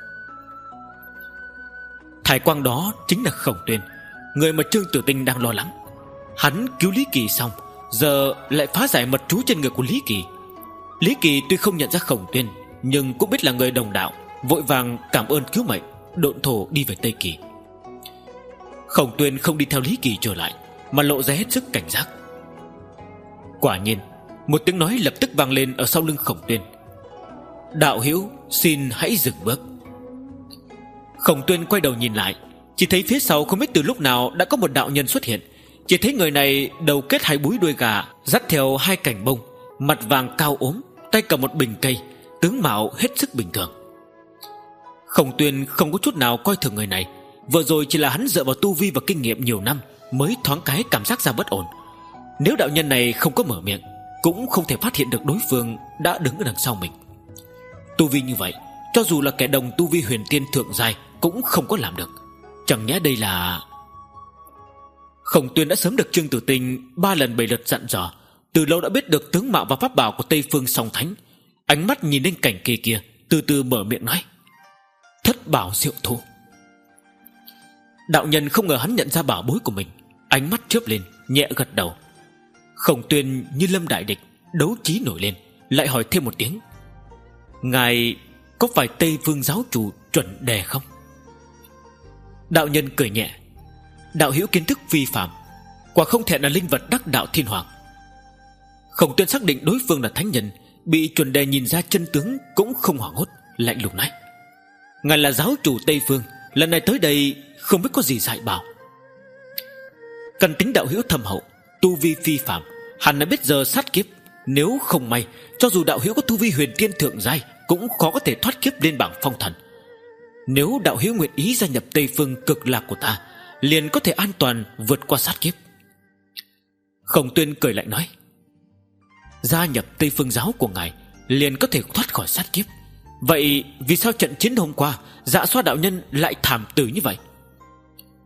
Thải quang đó chính là Khổng Tuyên, người mà Trương Tử Tinh đang lo lắng. Hắn cứu Lý Kỳ xong, giờ lại phá giải mật chú trên người của Lý Kỳ. Lý Kỳ tuy không nhận ra Khổng Tuyên, nhưng cũng biết là người đồng đạo, vội vàng cảm ơn cứu mệnh, độn thổ đi về Tây Kỳ. Khổng Tuyên không đi theo Lý Kỳ trở lại, mà lộ ra hết sức cảnh giác. Quả nhiên, một tiếng nói lập tức vang lên ở sau lưng Khổng Tuyên: "Đạo hữu, xin hãy dừng bước." Khổng Tuyên quay đầu nhìn lại, chỉ thấy phía sau không biết từ lúc nào đã có một đạo nhân xuất hiện. Chỉ thấy người này đầu kết hai búi đuôi gà, dắt theo hai cành bông, mặt vàng cao ốm, tay cầm một bình cây, tướng mạo hết sức bình thường. Khổng Tuyên không có chút nào coi thường người này. Vừa rồi chỉ là hắn dựa vào tu vi và kinh nghiệm nhiều năm mới thoáng cái cảm giác ra bất ổn. Nếu đạo nhân này không có mở miệng, cũng không thể phát hiện được đối phương đã đứng ở đằng sau mình. Tu vi như vậy, cho dù là kẻ đồng tu vi huyền tiên thượng giai cũng không có làm được. Chẳng nhẽ đây là... Khổng Tuyên đã sớm được Trương Tử Tinh ba lần bảy lượt dặn dò, từ lâu đã biết được tướng mạo và pháp bảo của Tây Phương Song Thánh. Ánh mắt nhìn lên cảnh kia kia, từ từ mở miệng nói: "Thất bảo diệu thú." Đạo nhân không ngờ hắn nhận ra bảo bối của mình, ánh mắt chớp lên, nhẹ gật đầu. Khổng Tuyên như lâm đại địch, đấu trí nổi lên, lại hỏi thêm một tiếng: "Ngài có phải Tây Phương giáo chủ Chuẩn Đề không?" Đạo nhân cười nhẹ: "Đạo hữu kiến thức phi phàm, quả không thể là linh vật đắc đạo thiên hoàng." Khổng Tuyên xác định đối phương là thánh nhân, bị Chuẩn Đề nhìn ra chân tướng cũng không hoảng hốt, lạnh lùng nói: "Ngài là giáo chủ Tây Phương, lần này tới đây không biết có gì dạy bảo." Cần tính đạo hữu thâm hậu, tu vi phi phàm, hẳn đã biết giờ sát kiếp. Nếu không may, cho dù đạo hữu có tu vi huyền tiên thượng giai, cũng khó có thể thoát kiếp lên bảng phong thần. Nếu đạo hữu nguyện ý gia nhập Tây Phương cực lạc của ta, liền có thể an toàn vượt qua sát kiếp. Khổng Tuyên cười lại nói: "Gia nhập Tây Phương giáo của ngài liền có thể thoát khỏi sát kiếp. Vậy vì sao trận chiến hôm qua Dạ Xoa đạo nhân lại thảm tử như vậy?"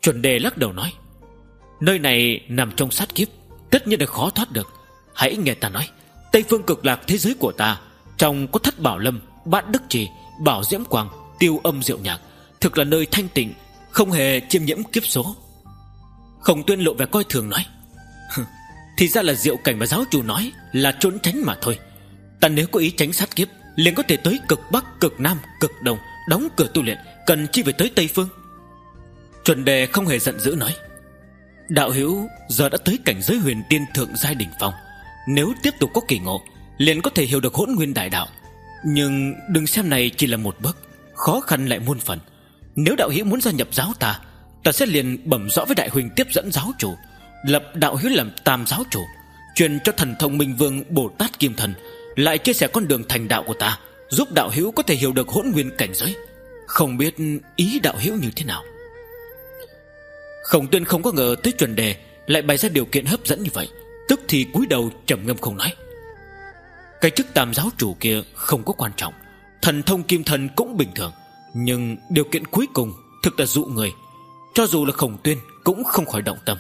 Chuẩn đề lắc đầu nói: Nơi này nằm trong sát kiếp, tất nhiên là khó thoát được. Hãy nghe ta nói, Tây phương cực lạc thế giới của ta, trong có Thất Bảo Lâm, Bát Đức Trì, Bảo Diễm Quang, Tiêu Âm Diệu Nhạc, thực là nơi thanh tịnh, không hề chiêm nhiễm kiếp số. Khổng Tuyên lộ vẻ coi thường nói: Thì ra là diệu cảnh mà giáo chủ nói là trốn tránh mà thôi. Ta nếu có ý tránh sát kiếp, liền có thể tới cực Bắc, cực Nam, cực Đông, đóng cửa tu luyện, cần chi phải tới Tây phương. Chuẩn đề không hề giận dữ nói: Đạo hữu giờ đã tới cảnh giới huyền tiên thượng giai đỉnh phong, nếu tiếp tục có kỳ ngộ, liền có thể hiểu được hỗn nguyên đại đạo. Nhưng đừng xem này chỉ là một bước, khó khăn lại muôn phần. Nếu đạo hữu muốn gia nhập giáo ta, ta sẽ liền bẩm rõ với đại huynh tiếp dẫn giáo chủ, lập đạo hữu làm tam giáo chủ, truyền cho thần thông Minh Vương Bồ Tát Kim Thần, lại chia sẻ con đường thành đạo của ta, giúp đạo hữu có thể hiểu được hỗn nguyên cảnh giới. Không biết ý đạo hữu như thế nào? Khổng Tuyên không có ngờ tới Chuẩn đề lại bày ra điều kiện hấp dẫn như vậy, tức thì cúi đầu trầm ngâm không nói. Cái chức tam giáo chủ kia không có quan trọng, thần thông Kim Thần cũng bình thường, nhưng điều kiện cuối cùng thực là dụ người, cho dù là Khổng Tuyên cũng không khỏi động tâm.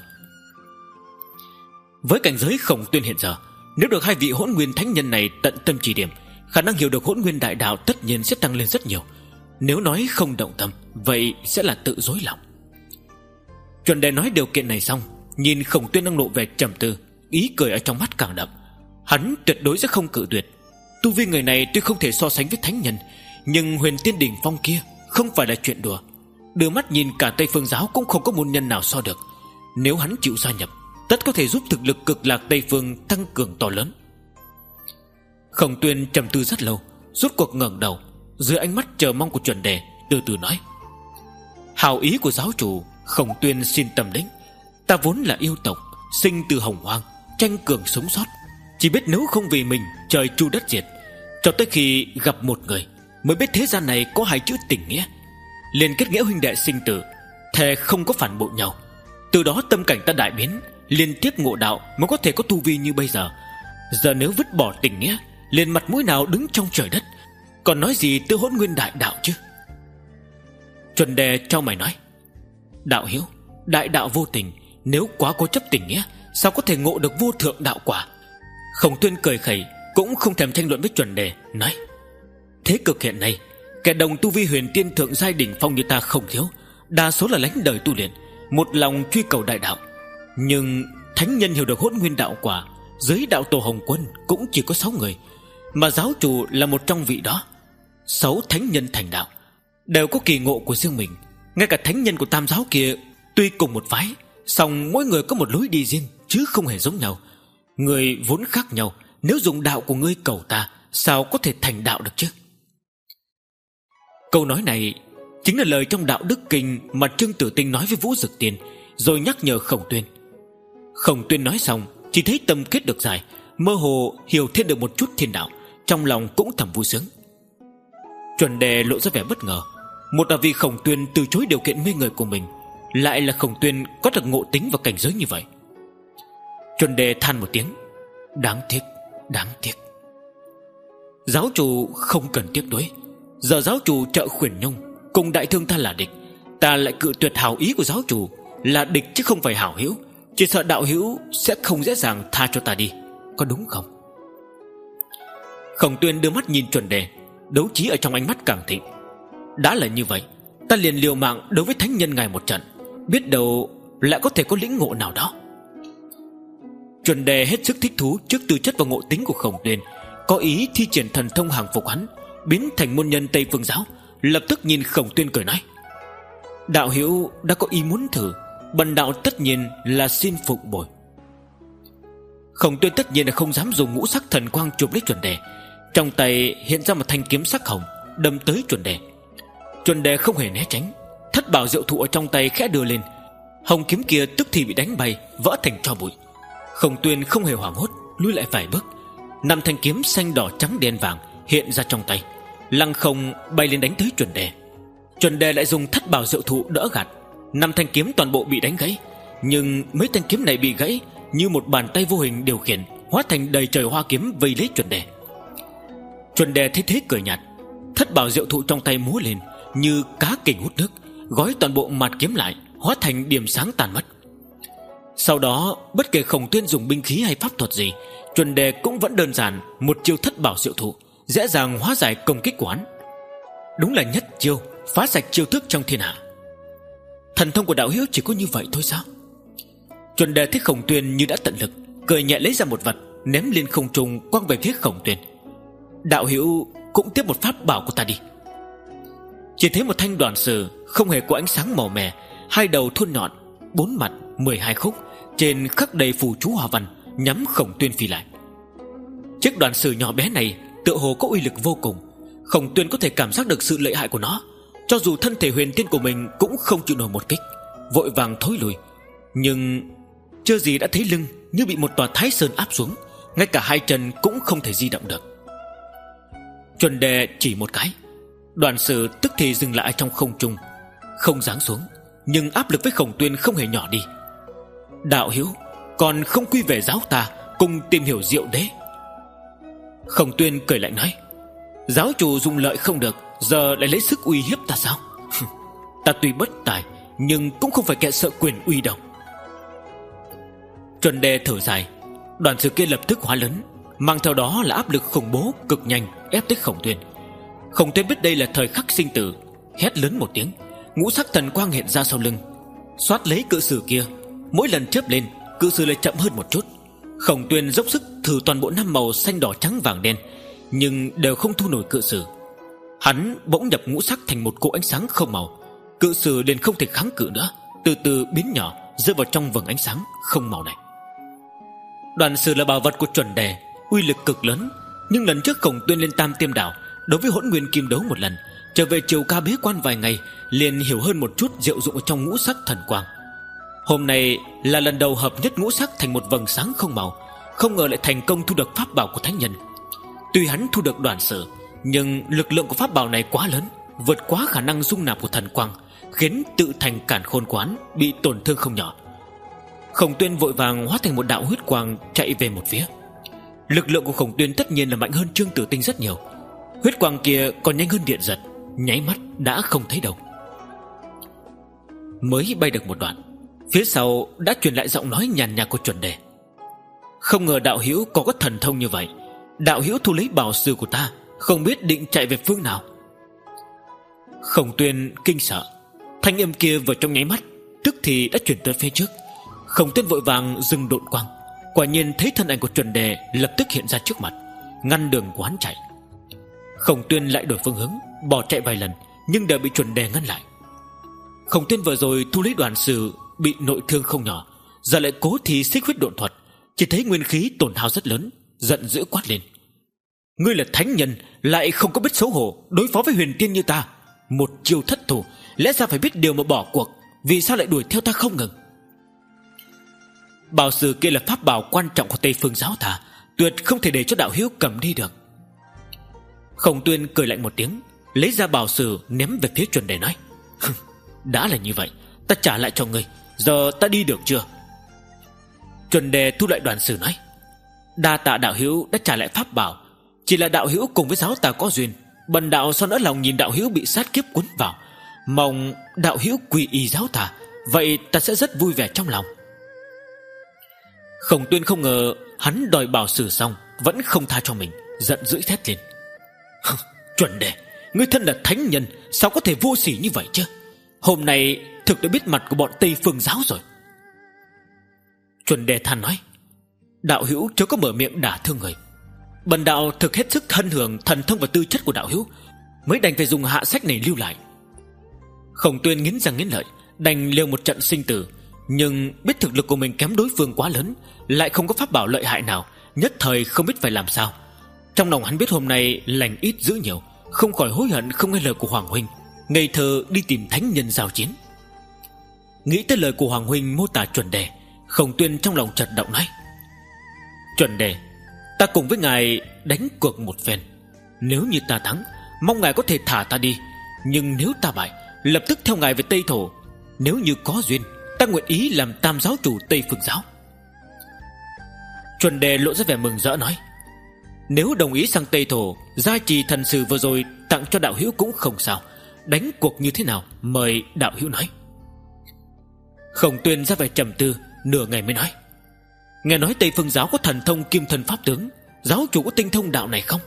Với cảnh giới Khổng Tuyên hiện giờ, nếu được hai vị hỗn nguyên thánh nhân này tận tâm chỉ điểm, khả năng hiểu được hỗn nguyên đại đạo tất nhiên sẽ tăng lên rất nhiều. Nếu nói không động tâm, vậy sẽ là tự dối lòng. Chuẩn đề nói điều kiện này xong, nhìn Khổng Tuyên đang lộ vẻ trầm tư, ý cười ở trong mắt càng đậm. Hắn tuyệt đối sẽ không cự tuyệt. Tu vi người này tuy không thể so sánh với thánh nhân, nhưng huyền tiên đỉnh phong kia không phải là chuyện đùa. Đưa mắt nhìn cả Tây Phương giáo cũng không có môn nhân nào so được. Nếu hắn chịu gia nhập, tất có thể giúp thực lực cực lạc Tây Phương tăng cường to lớn. Khổng Tuyên trầm tư rất lâu, rốt cuộc ngẩng đầu, dưới ánh mắt chờ mong của Chuẩn đề, từ từ nói: Hào ý của giáo chủ, Khổng Tuyên xin tâm lĩnh. Ta vốn là yêu tộc, sinh từ hồng hoang, tranh cường sống sót, chỉ biết nếu không vì mình trời tru đất diệt, cho tới khi gặp một người mới biết thế gian này có hai chữ tình nghĩa, liền kết nghĩa huynh đệ sinh tử, thề không có phản bội nhau. Từ đó tâm cảnh ta đại biến, liên tiếp ngộ đạo mới có thể có tu vi như bây giờ. Giờ nếu vứt bỏ tình nghĩa, liền mặt mũi nào đứng trong trời đất, còn nói gì tới hỗn nguyên đại đạo chứ? Chuẩn đề trao mày nói: Đạo hiếu, đại đạo vô tình, nếu quá cố chấp tình nghĩa, sao có thể ngộ được vô thượng đạo quả? Khổng Tuyên cười khẩy, cũng không thèm tranh luận với Chuẩn đề, nói: Thế cực hiện nay, kẻ đồng tu vi huyền tiên thượng giai đỉnh phong như ta không thiếu, đa số là lánh đời tu luyện, một lòng truy cầu đại đạo. Nhưng thánh nhân hiểu được hỗn nguyên đạo quả, dưới đạo tổ Hồng Quân cũng chỉ có sáu người, mà giáo chủ là một trong vị đó. Sáu thánh nhân thành đạo đều có kỳ ngộ của riêng mình. Ngay cả thánh nhân của tam giáo kia tuy cùng một phái, song mỗi người có một lối đi riêng, chứ không hề giống nhau. Người vốn khác nhau, nếu dùng đạo của ngươi cầu ta, sao có thể thành đạo được chứ? Câu nói này chính là lời trong Đạo Đức Kinh mà Trương Tử Tinh nói với Vũ Dực Tiên, rồi nhắc nhở Khổng Tuyên. Khổng Tuyên nói xong, chỉ thấy tâm kết được giải, mơ hồ hiểu thêm được một chút thiên đạo, trong lòng cũng thầm vui sướng. Chuẩn đề lộ ra vẻ bất ngờ, một là vì Khổng Tuyên từ chối điều kiện mê người của mình, lại là Khổng Tuyên có được ngộ tính và cảnh giới như vậy. Chuẩn đề than một tiếng: Đáng tiếc, đáng tiếc. Giáo chủ không cần tiếc nuối. Giờ giáo chủ trợ Khuyển Nhung cùng đại thương ta là địch, ta lại cự tuyệt hảo ý của giáo chủ, là địch chứ không phải hảo hữu, chỉ sợ đạo hữu sẽ không dễ dàng tha cho ta đi, có đúng không? Khổng Tuyên đưa mắt nhìn Chuẩn đề, đấu trí ở trong ánh mắt càng thịnh. Đã là như vậy, ta liền liều mạng đối với thánh nhân ngài một trận, biết đâu lại có thể có lĩnh ngộ nào đó. Chuẩn đề hết sức thích thú trước tư chất và ngộ tính của Khổng Tuyên, có ý thi triển thần thông hàng phục hắn, biến thành môn nhân Tây Phương giáo. Lập tức nhìn Khổng Tuyên cười nói: Đạo hữu đã có ý muốn thử, bần đạo tất nhiên là xin phục bồi. Khổng Tuyên tất nhiên là không dám dùng ngũ sắc thần quang chụp lấy Chuẩn đề, trong tay hiện ra một thanh kiếm sắc hồng, đâm tới Chuẩn đề. Chuẩn đề không hề né tránh, thất bảo diệu thụ ở trong tay khẽ đưa lên, hồng kiếm kia tức thì bị đánh bay, vỡ thành tro bụi. Khổng Tuyên không hề hoảng hốt, lùi lại vài bước, năm thanh kiếm xanh đỏ trắng đen vàng hiện ra trong tay, lăng không bay lên đánh tới Chuẩn đề. Chuẩn đề lại dùng thất bảo diệu thụ đỡ gạt, năm thanh kiếm toàn bộ bị đánh gãy, nhưng mấy thanh kiếm này bị gãy như một bàn tay vô hình điều khiển, hóa thành đầy trời hoa kiếm vây lấy Chuẩn đề. Chuẩn đề thấy thế cười nhạt, thất bảo diệu thụ trong tay múa lên như cá kình hút nước, gói toàn bộ mạt kiếm lại, hóa thành điểm sáng tàn mất. Sau đó bất kể Khổng Tuyên dùng binh khí hay pháp thuật gì, Chuẩn Đề cũng vẫn đơn giản một chiêu thất bảo diệu thụ, dễ dàng hóa giải công kích của hắn. Đúng là nhất chiêu phá sạch chiêu thức trong thiên hạ. Thần thông của đạo hữu chỉ có như vậy thôi sao? Chuẩn Đề thấy Khổng Tuyên như đã tận lực, cười nhẹ lấy ra một vật ném lên không trung, quăng về phía Khổng Tuyên. Đạo hữu cũng tiếp một pháp bảo của ta đi. Chỉ thấy một thanh đoàn sử không hề có ánh sáng màu mè, hai đầu thun nhọn, bốn mặt, mười hai khúc, trên khắc đầy phù chú hòa văn, nhắm Khổng Tuyên phi lại. Chiếc đoàn sử nhỏ bé này tựa hồ có uy lực vô cùng. Khổng Tuyên có thể cảm giác được sự lợi hại của nó, cho dù thân thể huyền tiên của mình cũng không chịu nổi một kích, vội vàng thối lùi. Nhưng chưa gì đã thấy lưng như bị một tòa Thái Sơn áp xuống, ngay cả hai chân cũng không thể di động được. Chuẩn Đề chỉ một cái, đoàn sử tức thì dừng lại trong không trung, không giáng xuống, nhưng áp lực với Khổng Tuyên không hề nhỏ đi. Đạo hữu còn không quy về giáo ta, cùng tìm hiểu diệu đế. Khổng Tuyên cười lạnh nói: giáo chủ dùng lợi không được, giờ lại lấy sức uy hiếp ta sao? Ta tuy bất tài, nhưng cũng không phải kẻ sợ quyền uy đâu. Chuẩn Đề thở dài. Đoàn sử kia lập tức hóa lớn, mang theo đó là áp lực khủng bố cực nhanh ép tới Khổng Tuyên. Khổng Tuyên biết đây là thời khắc sinh tử, hét lớn một tiếng, ngũ sắc thần quang hiện ra sau lưng, xoát lấy cự sử kia. Mỗi lần chớp lên, cự sử lại chậm hơn một chút. Khổng Tuyên dốc sức thử toàn bộ năm màu xanh đỏ trắng vàng đen, nhưng đều không thu nổi cự sử. Hắn bỗng nhập ngũ sắc thành một cỗ ánh sáng không màu, cự sử liền không thể kháng cự nữa, từ từ biến nhỏ, rơi vào trong vầng ánh sáng không màu này. Đoàn sử là bảo vật của Chuẩn Đề, uy lực cực lớn. Nhưng lần trước Khổng Tuyên lên Tam Tiêm Đảo đối với Hỗn Nguyên Kim Đấu một lần, trở về Triều Ca bế quan vài ngày, liền hiểu hơn một chút diệu dụng ở trong ngũ sắc thần quang. Hôm nay là lần đầu hợp nhất ngũ sắc thành một vầng sáng không màu, không ngờ lại thành công thu được pháp bảo của thánh nhân. Tuy hắn thu được đoàn sử, nhưng lực lượng của pháp bảo này quá lớn, vượt quá khả năng dung nạp của thần quang, khiến tự thành cản khôn quán bị tổn thương không nhỏ. Khổng Tuyên vội vàng hóa thành một đạo huyết quang chạy về một phía. Lực lượng của Khổng Tuyên tất nhiên là mạnh hơn Trương Tử Tinh rất nhiều. Huyết quang kia còn nhanh hơn điện giật, nháy mắt đã không thấy đâu. Mới bay được một đoạn, phía sau đã truyền lại giọng nói nhàn nhạt của Chuẩn Đề: không ngờ đạo hữu có có thần thông như vậy. Đạo hữu thu lấy bảo sư của ta, không biết định chạy về phương nào? Khổng Tuyên kinh sợ, thanh âm kia vừa trong nháy mắt, tức thì đã chuyển tới phía trước. Khổng Tuyên vội vàng dừng độn quang, quả nhiên thấy thân ảnh của Chuẩn Đề lập tức hiện ra trước mặt, ngăn đường của hắn chạy. Khổng Tuyên lại đổi phương hướng, bỏ chạy vài lần, nhưng đều bị Chuẩn Đề ngăn lại. Khổng Tuyên vừa rồi thu lấy đoàn sử bị nội thương không nhỏ, giờ lại cố thì xích huyết độn thuật, chỉ thấy nguyên khí tổn hao rất lớn, giận dữ quát lên: ngươi là thánh nhân, lại không có biết xấu hổ, đối phó với huyền tiên như ta, một chiêu thất thủ, lẽ ra phải biết điều mà bỏ cuộc, vì sao lại đuổi theo ta không ngừng? Bảo sử kia là pháp bảo quan trọng của Tây Phương giáo ta, tuyệt không thể để cho đạo hữu cầm đi được. Khổng Tuyên cười lạnh một tiếng, lấy ra bảo sử ném về phía Chuẩn Đề nói: đã là như vậy, ta trả lại cho ngươi, giờ ta đi được chưa? Chuẩn Đề thu lại đoàn sử nói: đa tạ đạo hữu đã trả lại pháp bảo, chỉ là đạo hữu cùng với giáo ta có duyên, bần đạo sao nỡ lòng nhìn đạo hữu bị sát kiếp cuốn vào, mong đạo hữu quy y giáo ta, vậy ta sẽ rất vui vẻ trong lòng. Khổng Tuyên không ngờ hắn đòi bảo sử xong vẫn không tha cho mình, giận dữ thét lên: Chuẩn Đề, ngươi thân là thánh nhân, sao có thể vô sỉ như vậy chứ? Hôm nay thực đã biết mặt của bọn Tây Phương giáo rồi. Chuẩn Đề than nói: đạo hữu chớ có mở miệng đả thương người, bần đạo thực hết sức hân hưởng thần thông và tư chất của đạo hữu, mới đành phải dùng hạ sách này lưu lại. Khổng Tuyên nghiến răng nghiến lợi, đành liều một trận sinh tử, nhưng biết thực lực của mình kém đối phương quá lớn, lại không có pháp bảo lợi hại nào, nhất thời không biết phải làm sao. Trong lòng hắn biết hôm nay lành ít dữ nhiều, không khỏi hối hận không nghe lời của Hoàng huynh, ngây thơ đi tìm thánh nhân giao chiến. Nghĩ tới lời của Hoàng huynh mô tả Chuẩn Đề, Khổng Tuyên trong lòng chật động nói: Chuẩn Đề, ta cùng với ngài đánh cược một phen, nếu như ta thắng, mong ngài có thể thả ta đi, nhưng nếu ta bại, lập tức theo ngài về Tây Thổ. Nếu như có duyên, ta nguyện ý làm tam giáo chủ Tây Phương giáo. Chuẩn Đề lộ ra vẻ mừng rỡ nói: nếu đồng ý sang Tây Thổ, gia trì thần sử vừa rồi tặng cho đạo hữu cũng không sao. Đánh cuộc như thế nào, mời đạo hữu nói. Khổng Tuyên ra vẻ trầm tư, nửa ngày mới nói: Nghe nói Tây Phương giáo có thần thông kim thần pháp tướng, giáo chủ có tinh thông đạo này không?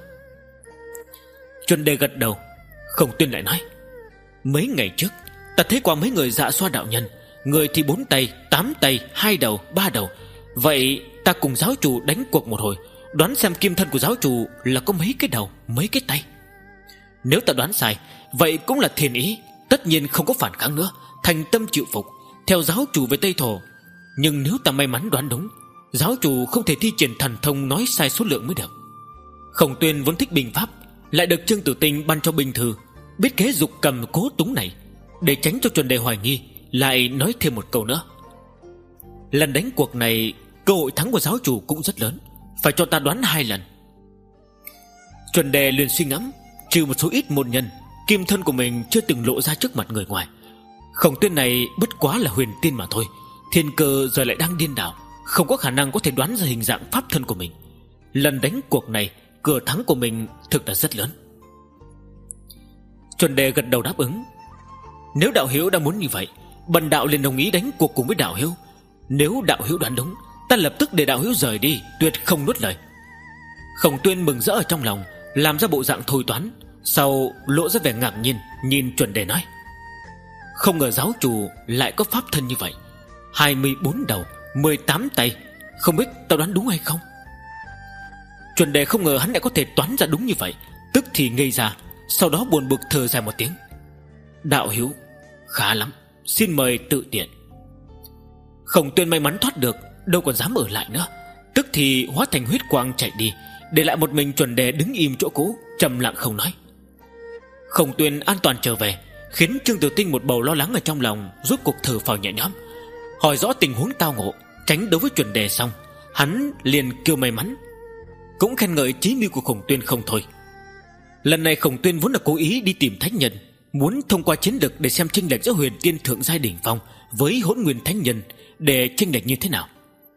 Chuẩn Đề gật đầu. Khổng Tuyên lại nói: Mấy ngày trước ta thấy qua mấy người Dạ Xoa đạo nhân, người thì bốn tay, tám tay, hai đầu, ba đầu. Vậy ta cùng giáo chủ đánh cuộc một hồi, đoán xem kim thân của giáo chủ là có mấy cái đầu, mấy cái tay. Nếu ta đoán sai, vậy cũng là thiên ý, tất nhiên không có phản kháng nữa, thành tâm chịu phục, theo giáo chủ về Tây Thổ. Nhưng nếu ta may mắn đoán đúng, giáo chủ không thể thi triển thần thông nói sai số lượng mới được. Khổng Tuyên vốn thích binh pháp, lại được Trương Tử Tinh ban cho binh thư, biết kế dục cầm cố túng này. Để tránh cho Chuẩn Đề hoài nghi, lại nói thêm một câu nữa: Lần đánh cuộc này cơ hội thắng của giáo chủ cũng rất lớn, phải cho ta đoán hai lần. Chuẩn Đề liền suy ngẫm, trừ một số ít môn nhân, kim thân của mình chưa từng lộ ra trước mặt người ngoài. Khổng Tuyên này bất quá là huyền tiên mà thôi, thiên cơ giờ lại đang điên đảo, không có khả năng có thể đoán ra hình dạng pháp thân của mình. Lần đánh cuộc này cửa thắng của mình thực là rất lớn. Chuẩn Đề gật đầu đáp ứng. Nếu đạo hữu đã muốn như vậy, bần đạo liền đồng ý đánh cuộc cùng với đạo hữu. Nếu đạo hữu đoán đúng, ta lập tức để đạo hữu rời đi, tuyệt không nuốt lời. Khổng Tuyên mừng rỡ ở trong lòng, làm ra bộ dạng thôi toán, sau lộ ra vẻ ngạc nhiên, nhìn Chuẩn Đề nói: Không ngờ giáo chủ lại có pháp thân như vậy, hai mươi bốn đầu, mười tám tay, không biết tao đoán đúng hay không? Chuẩn Đề không ngờ hắn lại có thể toán ra đúng như vậy, tức thì ngây ra, sau đó buồn bực thở dài một tiếng: Đạo hữu khá lắm, xin mời tự tiện. Khổng Tuyên may mắn thoát được, đâu còn dám ở lại nữa, tức thì hóa thành huyết quang chạy đi, để lại một mình Chuẩn Đề đứng im chỗ cũ, trầm lặng không nói. Khổng Tuyên an toàn trở về, khiến Trương Tử Tinh một bầu lo lắng ở trong lòng rốt cuộc thở phào nhẹ nhõm. Hỏi rõ tình huống tao ngộ, tránh đấu với Chuẩn Đề xong, hắn liền kêu may mắn, cũng khen ngợi chí mưu của Khổng Tuyên không thôi. Lần này Khổng Tuyên vốn là cố ý đi tìm thánh nhân, muốn thông qua chiến lực để xem chênh lệch giữa huyền tiên thượng giai đỉnh phong với hỗn nguyên thánh nhân, để chênh lệch như thế nào.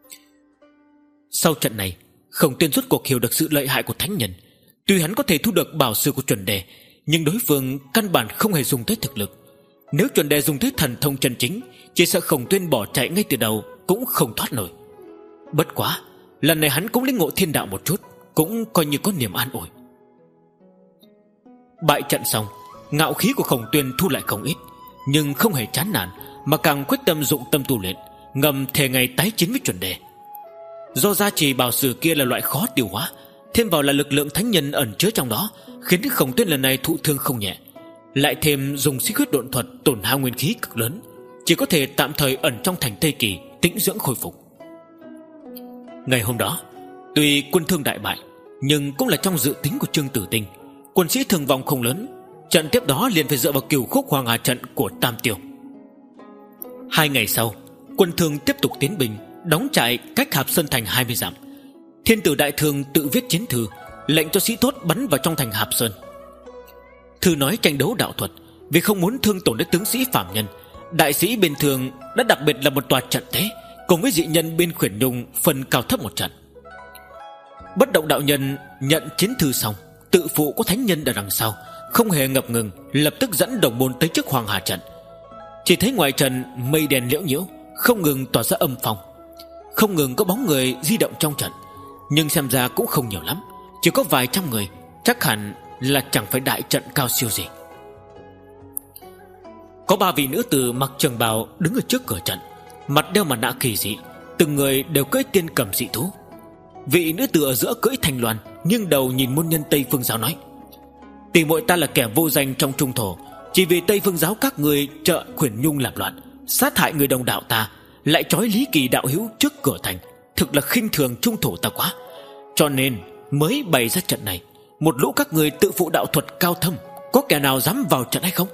Sau trận này, Khổng Tuyên rốt cuộc hiểu được sự lợi hại của thánh nhân. Tuy hắn có thể thu được bảo sư của Chuẩn Đề, nhưng đối phương căn bản không hề dùng tới thực lực. Nếu Chuẩn Đề dùng tới thần thông chân chính, chỉ sợ Khổng Tuyên bỏ chạy ngay từ đầu cũng không thoát nổi. Bất quá, lần này hắn cũng lĩnh ngộ thiên đạo một chút, cũng coi như có niềm an ủi. Bại trận xong, ngạo khí của Khổng Tuyên thu lại không ít, nhưng không hề chán nản, mà càng quyết tâm dụng tâm tu luyện, ngầm thề ngày tái chiến với Chuẩn Đề. Do gia trì bảo sử kia là loại khó tiêu hóa, thêm vào là lực lượng thánh nhân ẩn chứa trong đó, khiến Khổng Tuyên lần này thụ thương không nhẹ. Lại thêm dùng xích huyết độn thuật tổn hao nguyên khí cực lớn, chỉ có thể tạm thời ẩn trong thành Tây Kỳ tĩnh dưỡng khôi phục. Ngày hôm đó, tuy quân thương đại bại, nhưng cũng là trong dự tính của Trương Tử Tinh, quân sĩ thương vong không lớn. Trận tiếp đó liền phải dựa vào cửu khúc Hoàng Hà trận của Tam Tiêu. Hai ngày sau, quân thương tiếp tục tiến binh, đóng trại cách Hạp Sơn thành hai mươi dặm. Thiên tử đại thương tự viết chiến thư, lệnh cho sĩ tốt bắn vào trong thành Hạp Sơn. Thư nói tranh đấu đạo thuật, vì không muốn thương tổn đến tướng sĩ phạm nhân, đại sĩ bên thường đã đặc biệt là một tòa trận thế, cùng với dị nhân bên Khuyển Nhung phân cao thấp một trận. Bất Động đạo nhân nhận chiến thư xong, tự phụ có thánh nhân ở đằng sau, không hề ngập ngừng, lập tức dẫn đồng môn tới trước Hoàng Hà trận. Chỉ thấy ngoài trận mây đen liễu nhiễu, không ngừng tỏa ra âm phong, không ngừng có bóng người di động trong trận, nhưng xem ra cũng không nhiều lắm, chỉ có vài trăm người, chắc hẳn là chẳng phải đại trận cao siêu gì. Có ba vị nữ tử mặc trường bào đứng ở trước cửa trận, mặt đeo mặt nạ kỳ dị, từng người đều cưỡi tiên cầm dị thú. Vị nữ tử ở giữa cưỡi thanh loan, nghiêng đầu nhìn môn nhân Tây Phương giáo nói: Tỷ muội ta là kẻ vô danh trong trung thổ, chỉ vì Tây Phương giáo các người trợ Khuyển Nhung làm loạn, sát hại người đồng đạo ta, lại trói Lý Kỳ đạo hữu trước cửa thành, thực là khinh thường trung thổ ta quá, cho nên mới bày ra trận này. Một lũ các người tự phụ đạo thuật cao thâm, có kẻ nào dám vào trận hay không?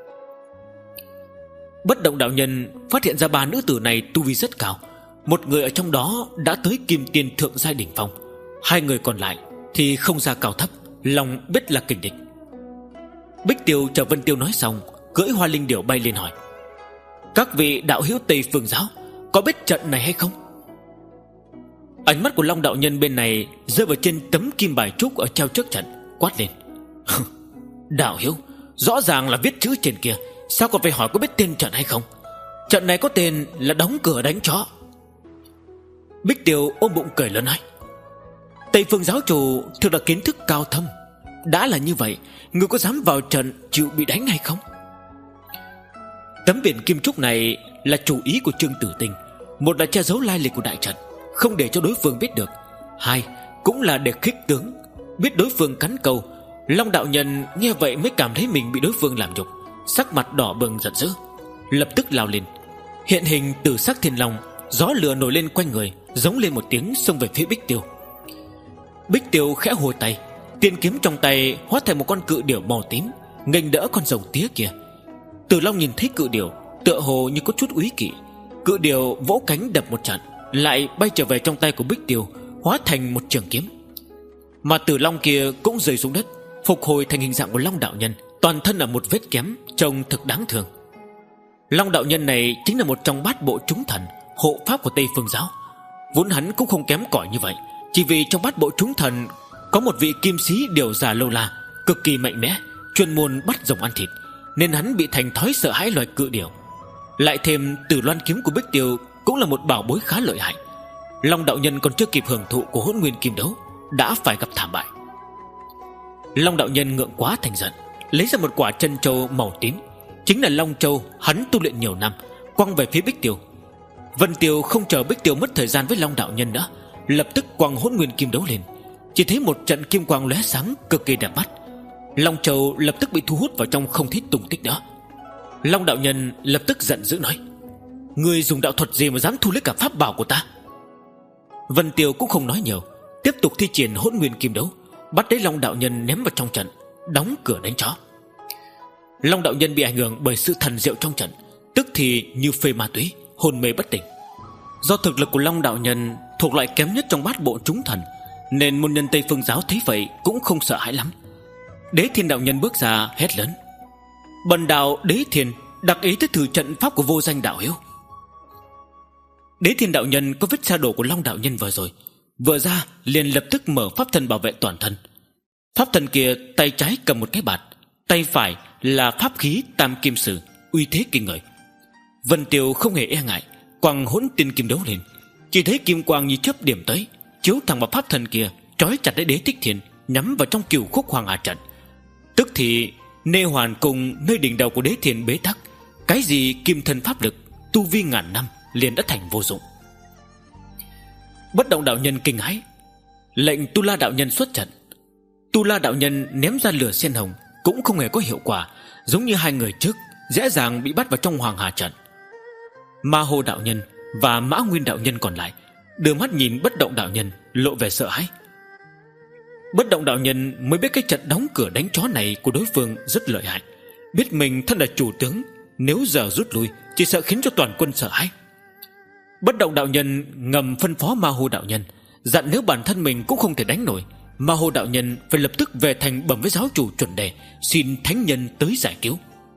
Bất Động đạo nhân phát hiện ra ba nữ tử này tu vi rất cao, một người ở trong đó đã tới kim tiên thượng giai đỉnh phong, hai người còn lại thì không ra cao thấp, lòng biết là kình địch. Bích Tiêu chờ Vân Tiêu nói xong, cưỡi hoa linh điểu bay lên hỏi: Các vị đạo hữu Tây Phương giáo có biết trận này hay không? Ánh mắt của Long đạo nhân bên này rơi vào trên tấm kim bài trúc ở treo trước trận, quát lên: Đạo hữu, rõ ràng là viết chữ trên kia, sao còn phải hỏi có biết tên trận hay không? Trận này có tên là đóng cửa đánh chó. Bích Tiêu ôm bụng cười lớn nói: Tây Phương giáo chủ thực là kiến thức cao thâm. Đã là như vậy, ngươi có dám vào trận chịu bị đánh hay không? Tấm biển kim trúc này là chủ ý của Trương Tử Tinh. Một là che giấu lai lịch của đại trận, không để cho đối phương biết được. Hai cũng là để khích tướng. Biết đối phương cắn câu, Long đạo nhân nghe vậy mới cảm thấy mình bị đối phương làm nhục, sắc mặt đỏ bừng giận dữ, lập tức lao lên. Hiện hình từ sắc thiên long, gió lửa nổi lên quanh người, giống lên một tiếng xông về phía Bích Tiêu. Bích Tiêu khẽ hồi tay, tiên kiếm trong tay hóa thành một con cự điểu màu tím, nghênh đỡ con rồng tía kia. Từ Long nhìn thấy cự điểu, tựa hồ như có chút úy kỵ. Cự điểu vỗ cánh đập một trận, lại bay trở về trong tay của Bích Tiêu, hóa thành một trường kiếm. Mà Từ Long kia cũng rơi xuống đất, phục hồi thành hình dạng của Long đạo nhân, toàn thân là một vết kém, trông thực đáng thương. Long đạo nhân này chính là một trong bát bộ trúng thần, hộ pháp của Tây Phương giáo. Vốn hắn cũng không kém cỏi như vậy, chỉ vì trong bát bộ trúng thần có một vị kim sĩ điều già lâu la, cực kỳ mạnh mẽ, chuyên môn bắt rồng ăn thịt, nên hắn bị thành thói sợ hãi loài cự điểu. Lại thêm Tử Loan kiếm của Bích Tiêu cũng là một bảo bối khá lợi hại. Long đạo nhân còn chưa kịp hưởng thụ của Hỗn Nguyên Kim Đấu đã phải gặp thảm bại. Long đạo nhân ngượng quá thành giận, lấy ra một quả chân châu màu tím, chính là Long Châu hắn tu luyện nhiều năm, quăng về phía Bích Tiêu. Vân Tiêu không chờ Bích Tiêu mất thời gian với Long đạo nhân nữa, lập tức quăng Hỗn Nguyên Kim Đấu lên. Chỉ thấy một trận kim quang lóe sáng cực kỳ đẹp mắt. Long Châu lập tức bị thu hút vào trong, không thấy tung tích nữa. Long đạo nhân lập tức giận dữ nói: Ngươi dùng đạo thuật gì mà dám thu lấy cả pháp bảo của ta? Vân Tiêu cũng không nói nhiều, tiếp tục thi triển Hỗn Nguyên Kim Đấu, bắt lấy Long đạo nhân ném vào trong trận, đóng cửa đánh chó. Long đạo nhân bị ảnh hưởng bởi sự thần diệu trong trận, tức thì như phê ma túy, hôn mê bất tỉnh. Do thực lực của Long đạo nhân thuộc loại kém nhất trong bát bộ trúng thần, nên môn nhân Tây Phương giáo thấy vậy cũng không sợ hãi lắm. Đế Thiên đạo nhân bước ra hét lớn: Bần đạo Đế Thiên đặc ý tới thử trận pháp của vô danh đạo hiếu. Đế Thiên đạo nhân có vết sa đổ của Long đạo nhân vừa rồi, vừa ra liền lập tức mở pháp thần bảo vệ toàn thân. Pháp thần kia tay trái cầm một cái bạt, tay phải là pháp khí tam kim sử, uy thế kinh người. Vân Tiêu không hề e ngại, quăng Hỗn Tiên Kim Đấu lên. Chỉ thấy kim quang như chớp điểm tới, chiếu thẳng vào pháp thần kia, trói chặt lấy Đế Thích Thiên, nhắm vào trong cửu khúc hoàng hà trận. Tức thì nê hoàn cùng nơi đỉnh đầu của Đế Thiên bế tắc, cái gì kim thân pháp lực, tu vi ngàn năm liền đã thành vô dụng. Bất Động đạo nhân kinh hãi, lệnh Tu La đạo nhân xuất trận. Tu La đạo nhân ném ra lửa sen hồng cũng không hề có hiệu quả, giống như hai người trước dễ dàng bị bắt vào trong hoàng hà trận. Ma Hồ đạo nhân và Mã Nguyên đạo nhân còn lại đưa mắt nhìn Bất Động đạo nhân, lộ vẻ sợ hãi. Bất Động đạo nhân mới biết cái trận đóng cửa đánh chó này của đối phương rất lợi hại, biết mình thân là chủ tướng, nếu giờ rút lui chỉ sợ khiến cho toàn quân sợ hãi. Bất Động đạo nhân ngầm phân phó Ma Hồ đạo nhân, dặn nếu bản thân mình cũng không thể đánh nổi, Ma Hồ đạo nhân phải lập tức về thành bẩm với giáo chủ chuẩn đề, xin thánh nhân tới giải cứu.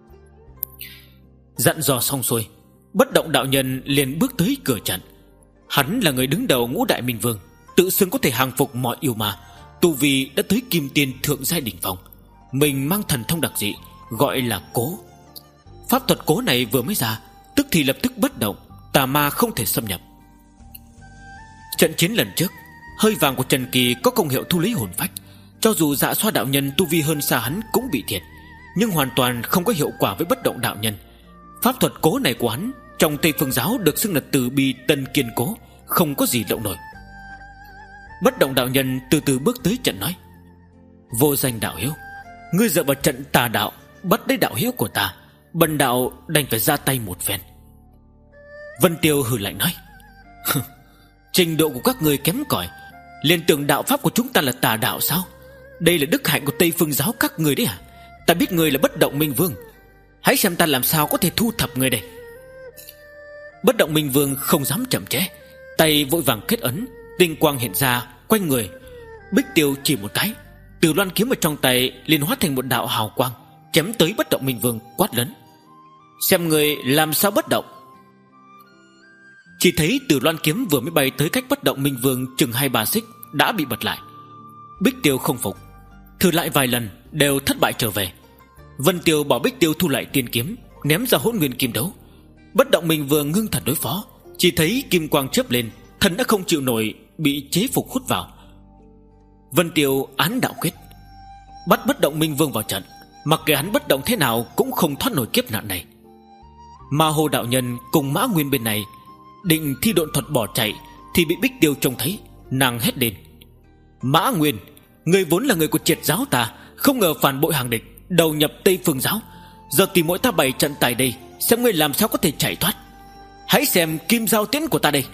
Dặn dò xong xuôi, Bất Động đạo nhân liền bước tới cửa trận. Hắn là người đứng đầu ngũ đại minh vương, tự xưng có thể hàng phục mọi yêu ma, tu vi đã tới kim tiên thượng giai đỉnh phong. Mình mang thần thông đặc dị, gọi là cố. Pháp thuật cố này vừa mới ra, tức thì lập tức bất động, tà ma không thể xâm nhập. Trận chiến lần trước, hơi vàng của Trần Kỳ có công hiệu thu lấy hồn phách, cho dù Dạ Xoa đạo nhân tu vi hơn xa hắn cũng bị thiệt, nhưng hoàn toàn không có hiệu quả với Bất Động đạo nhân. Pháp thuật cố này của hắn trong Tây Phương giáo được xưng là Từ Bi Tân Kiên Cố, không có gì động nổi. Bất Động đạo nhân từ từ bước tới trận nói: Vô danh đạo hiếu, ngươi dựa vào trận tà đạo bắt lấy đạo hiếu của ta, bần đạo đành phải ra tay một phen. Vân Tiêu hừ lạnh nói: Trình độ của các ngươi kém cỏi, liền tưởng đạo pháp của chúng ta là tà đạo sao? Đây là đức hạnh của Tây Phương giáo các ngươi đấy à? Ta biết ngươi là Bất Động Minh Vương, hãy xem ta làm sao có thể thu thập ngươi đây. Bất Động Minh Vương không dám chậm trễ, tay vội vàng kết ấn, tinh quang hiện ra quanh người. Bích Tiêu chỉ một cái, Từ Loan kiếm ở trong tay liền hóa thành một đạo hào quang, chém tới Bất Động Minh Vương, quát lớn: Xem người làm sao bất động. Chỉ thấy Từ Loan kiếm vừa mới bay tới cách Bất Động Minh Vương chừng hai ba xích đã bị bật lại. Bích Tiêu không phục, thử lại vài lần đều thất bại trở về. Vân Tiêu bảo Bích Tiêu thu lại tiên kiếm, ném ra Hỗn Nguyên Kim Đấu. Bất động mình vừa ngưng thần đối phó, chỉ thấy kim quang chớp lên, thần đã không chịu nổi, bị chế phục hút vào. Vân Tiêu án đạo quyết, bắt bất động minh vương vào trận. Mặc kệ hắn bất động thế nào cũng không thoát nổi kiếp nạn này. Ma Hồ đạo nhân cùng Mã Nguyên bên này định thi độn thuật bỏ chạy, thì bị Bích Tiêu trông thấy. Nàng hét lên: Mã Nguyên, người vốn là người của Triệt giáo ta, không ngờ phản bội hàng địch, đầu nhập Tây Phương giáo. Giờ tìm mỗi ta bày trận tại đây, xem ngươi làm sao có thể chạy thoát. Hãy xem kim giao tiễn của ta đây.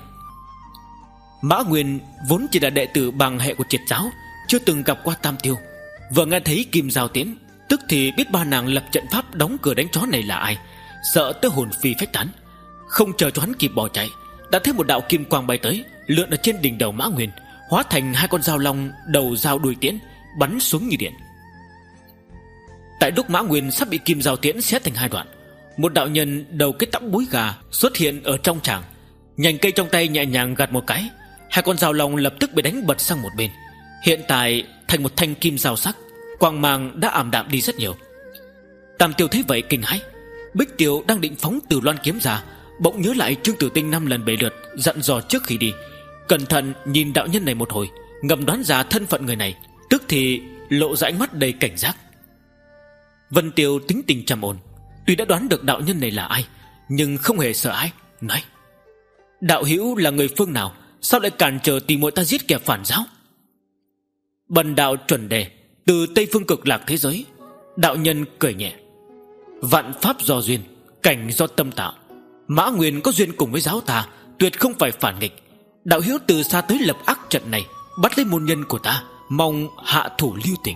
Mã Nguyên vốn chỉ là đệ tử bằng hệ của Triệt giáo, chưa từng gặp qua Tam Tiêu. Vừa nghe thấy kim giao tiễn, tức thì biết ba nàng lập trận pháp đóng cửa đánh chó này là ai, sợ tới hồn phi phách tán. Không chờ cho hắn kịp bỏ chạy, đã thấy một đạo kim quang bay tới, lượn ở trên đỉnh đầu Mã Nguyên, hóa thành hai con dao long, đầu dao đuôi tiễn, bắn xuống như điện. Tại lúc Mã Nguyên sắp bị kim giao tiễn xé thành hai đoạn, một đạo nhân đầu cái tóc búi gà xuất hiện ở trong tràng, nhành cây trong tay nhẹ nhàng gạt một cái, hai con dao long lập tức bị đánh bật sang một bên, hiện tại thành một thanh kim dao sắc, quang mang đã ảm đạm đi rất nhiều. Tam Tiêu thấy vậy kinh hãi. Bích Tiêu đang định phóng Từ Loan kiếm ra, bỗng nhớ lại Trương Tử Tinh năm lần bảy lượt dặn dò trước khi đi, cẩn thận nhìn đạo nhân này một hồi, ngầm đoán ra thân phận người này, tức thì lộ ra ánh mắt đầy cảnh giác. Vân Tiêu tính tình trầm ổn, tuy đã đoán được đạo nhân này là ai, nhưng không hề sợ hãi, nói: Đạo hữu là người phương nào, sao lại cản trở tìm muội ta giết kẻ phản giáo? Bần đạo Chuẩn Đề, từ Tây Phương Cực Lạc thế giới. Đạo nhân cười nhẹ: Vạn pháp do duyên, cảnh do tâm tạo. Mã Nguyên có duyên cùng với giáo ta, tuyệt không phải phản nghịch. Đạo hữu từ xa tới lập ác trận này, bắt lấy môn nhân của ta, mong hạ thủ lưu tình.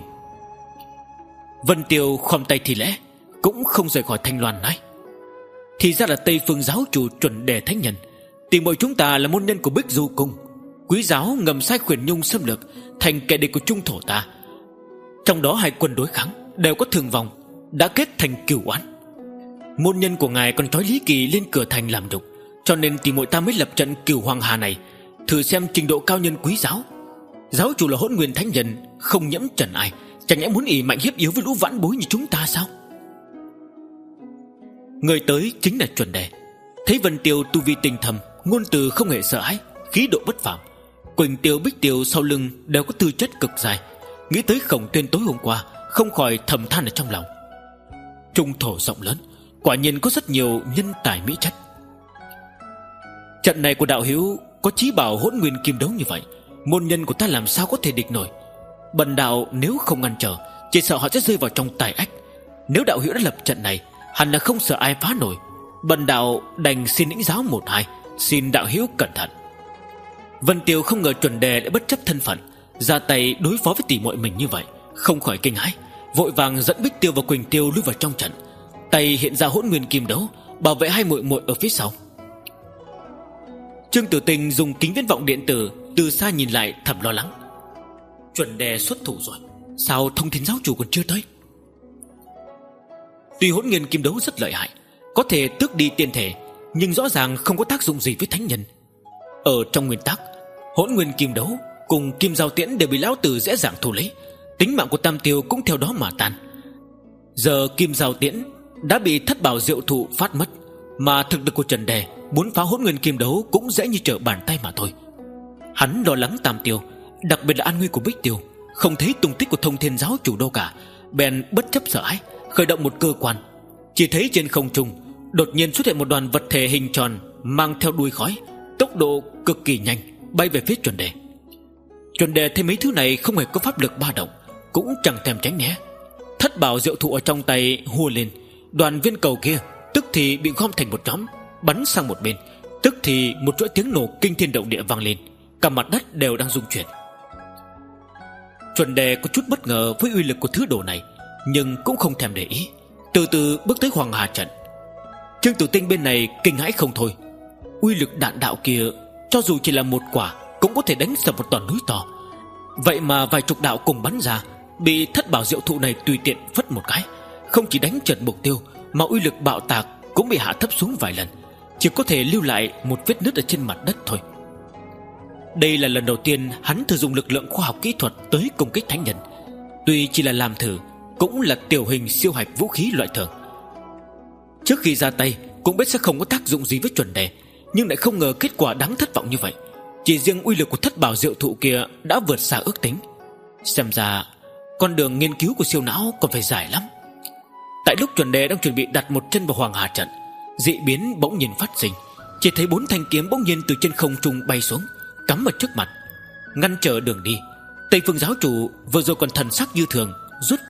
Vân Tiêu khom tay thì lễ, cũng không rời khỏi thanh loan, nói: Thì ra là Tây Phương giáo chủ Chuẩn Đề thánh nhân, tìm mọi chúng ta là môn nhân của Bích Du Cung. Quý giáo ngầm sai Khuyển Nhung xâm lược, thành kẻ địch của Trung Thổ ta. Trong đó hai quân đối kháng đều có thương vong, đã kết thành cửu oán. Môn nhân của ngài còn trói Lý Kỳ lên cửa thành làm đục, cho nên tìm muội ta mới lập trận cửu hoàng hà này, thử xem trình độ cao nhân quý giáo. Giáo chủ là Hỗn Nguyên thánh nhân, không nhiễm trần ai, chẳng lẽ muốn ỷ mạnh hiếp yếu với lũ vãn bối như chúng ta sao? Người tới chính là Chuẩn Đề. Thấy Vân Tiêu tu vi tinh thầm, ngôn từ không hề sợ hãi, khí độ bất phàm. Quỳnh Tiêu, Bích Tiêu sau lưng đều có tư chất cực dài, nghĩ tới Khổng Tuyên tối hôm qua, không khỏi thầm than ở trong lòng. Trung thổ rộng lớn, quả nhiên có rất nhiều nhân tài mỹ chất. Trận này của đạo hữu có chí bảo Hỗn Nguyên kim đấu như vậy, môn nhân của ta làm sao có thể địch nổi. Bần đạo nếu không ngăn trở, chỉ sợ họ sẽ rơi vào trong tài ách. Nếu đạo hữu đã lập trận này, hẳn là không sợ ai phá nổi. Bần đạo đành xin lĩnh giáo một hai, xin đạo hữu cẩn thận. Vân Tiêu không ngờ Chuẩn Đề lại bất chấp thân phận, ra tay đối phó với tỷ muội mình như vậy, không khỏi kinh hãi, vội vàng dẫn Bích Tiêu và Quỳnh Tiêu lui vào trong trận, tay hiện ra Hỗn Nguyên kim đấu, bảo vệ hai muội muội ở phía sau. Trương Tử Tinh dùng kính viễn vọng điện tử từ xa nhìn lại, thầm lo lắng: Chuẩn Đề xuất thủ rồi, sao Thông Thiên giáo chủ còn chưa tới? Tuy Hỗn Nguyên kim đấu rất lợi hại, có thể tước đi tiên thể, nhưng rõ ràng không có tác dụng gì với thánh nhân. Ở trong nguyên tắc, Hỗn Nguyên kim đấu cùng kim giao tiễn đều bị lão tử dễ dàng thu lấy, tính mạng của Tam Tiêu cũng theo đó mà tan. Giờ kim giao tiễn đã bị thất bảo diệu thụ phát mất, mà thực lực của Trần Đề muốn phá Hỗn Nguyên kim đấu cũng dễ như trở bàn tay mà thôi. Hắn lo lắng Tam Tiêu, đặc biệt là an nguy của Bích Tiêu, không thấy tung tích của Thông Thiên giáo chủ đâu cả, bèn bất chấp sợ hãi khởi động một cơ quan. Chỉ thấy trên không trung đột nhiên xuất hiện một đoàn vật thể hình tròn mang theo đuôi khói, tốc độ cực kỳ nhanh, bay về phía Chuẩn Đề. Chuẩn Đề thấy mấy thứ này không hề có pháp lực ba động, cũng chẳng thèm tránh né. Thất bảo diệu thụ ở trong tay hùa lên, đoàn viên cầu kia tức thì bị gom thành một nhóm, bắn sang một bên, tức thì một chuỗi tiếng nổ kinh thiên động địa vang lên, cả mặt đất đều đang rung chuyển. Chuẩn Đề có chút bất ngờ với uy lực của thứ đồ này, nhưng cũng không thèm để ý, từ từ bước tới Hoàng Hà trận. Trương Tử Tinh bên này kinh hãi không thôi. Uy lực đạn đạo kia, cho dù chỉ là một quả cũng có thể đánh sập một toàn núi to. Vậy mà vài chục đạo cùng bắn ra, bị thất bảo diệu thụ này tùy tiện phất một cái, không chỉ đánh trật mục tiêu, mà uy lực bạo tạc cũng bị hạ thấp xuống vài lần, chỉ có thể lưu lại một vết nứt ở trên mặt đất thôi. Đây là lần đầu tiên hắn thử dùng lực lượng khoa học kỹ thuật tới công kích thánh nhân. Tuy chỉ là làm thử, cũng là tiểu hình siêu hạch vũ khí loại thường. Trước khi ra tay, cũng biết sẽ không có tác dụng gì với chuẩn đề, nhưng lại không ngờ kết quả đáng thất vọng như vậy. Chỉ riêng uy lực của thất bảo diệu thụ kia đã vượt xa ước tính. Xem ra con đường nghiên cứu của siêu não còn phải dài lắm. Tại lúc chuẩn đề đang chuẩn bị đặt một chân vào Hoàng Hà trận, dị biến bỗng nhiên phát sinh. Chỉ thấy bốn thanh kiếm bỗng nhiên từ trên không trung bay xuống, cắm ở trước mặt, ngăn trở đường đi. Tây Phương giáo chủ vừa rồi còn thần sắc như thường, rút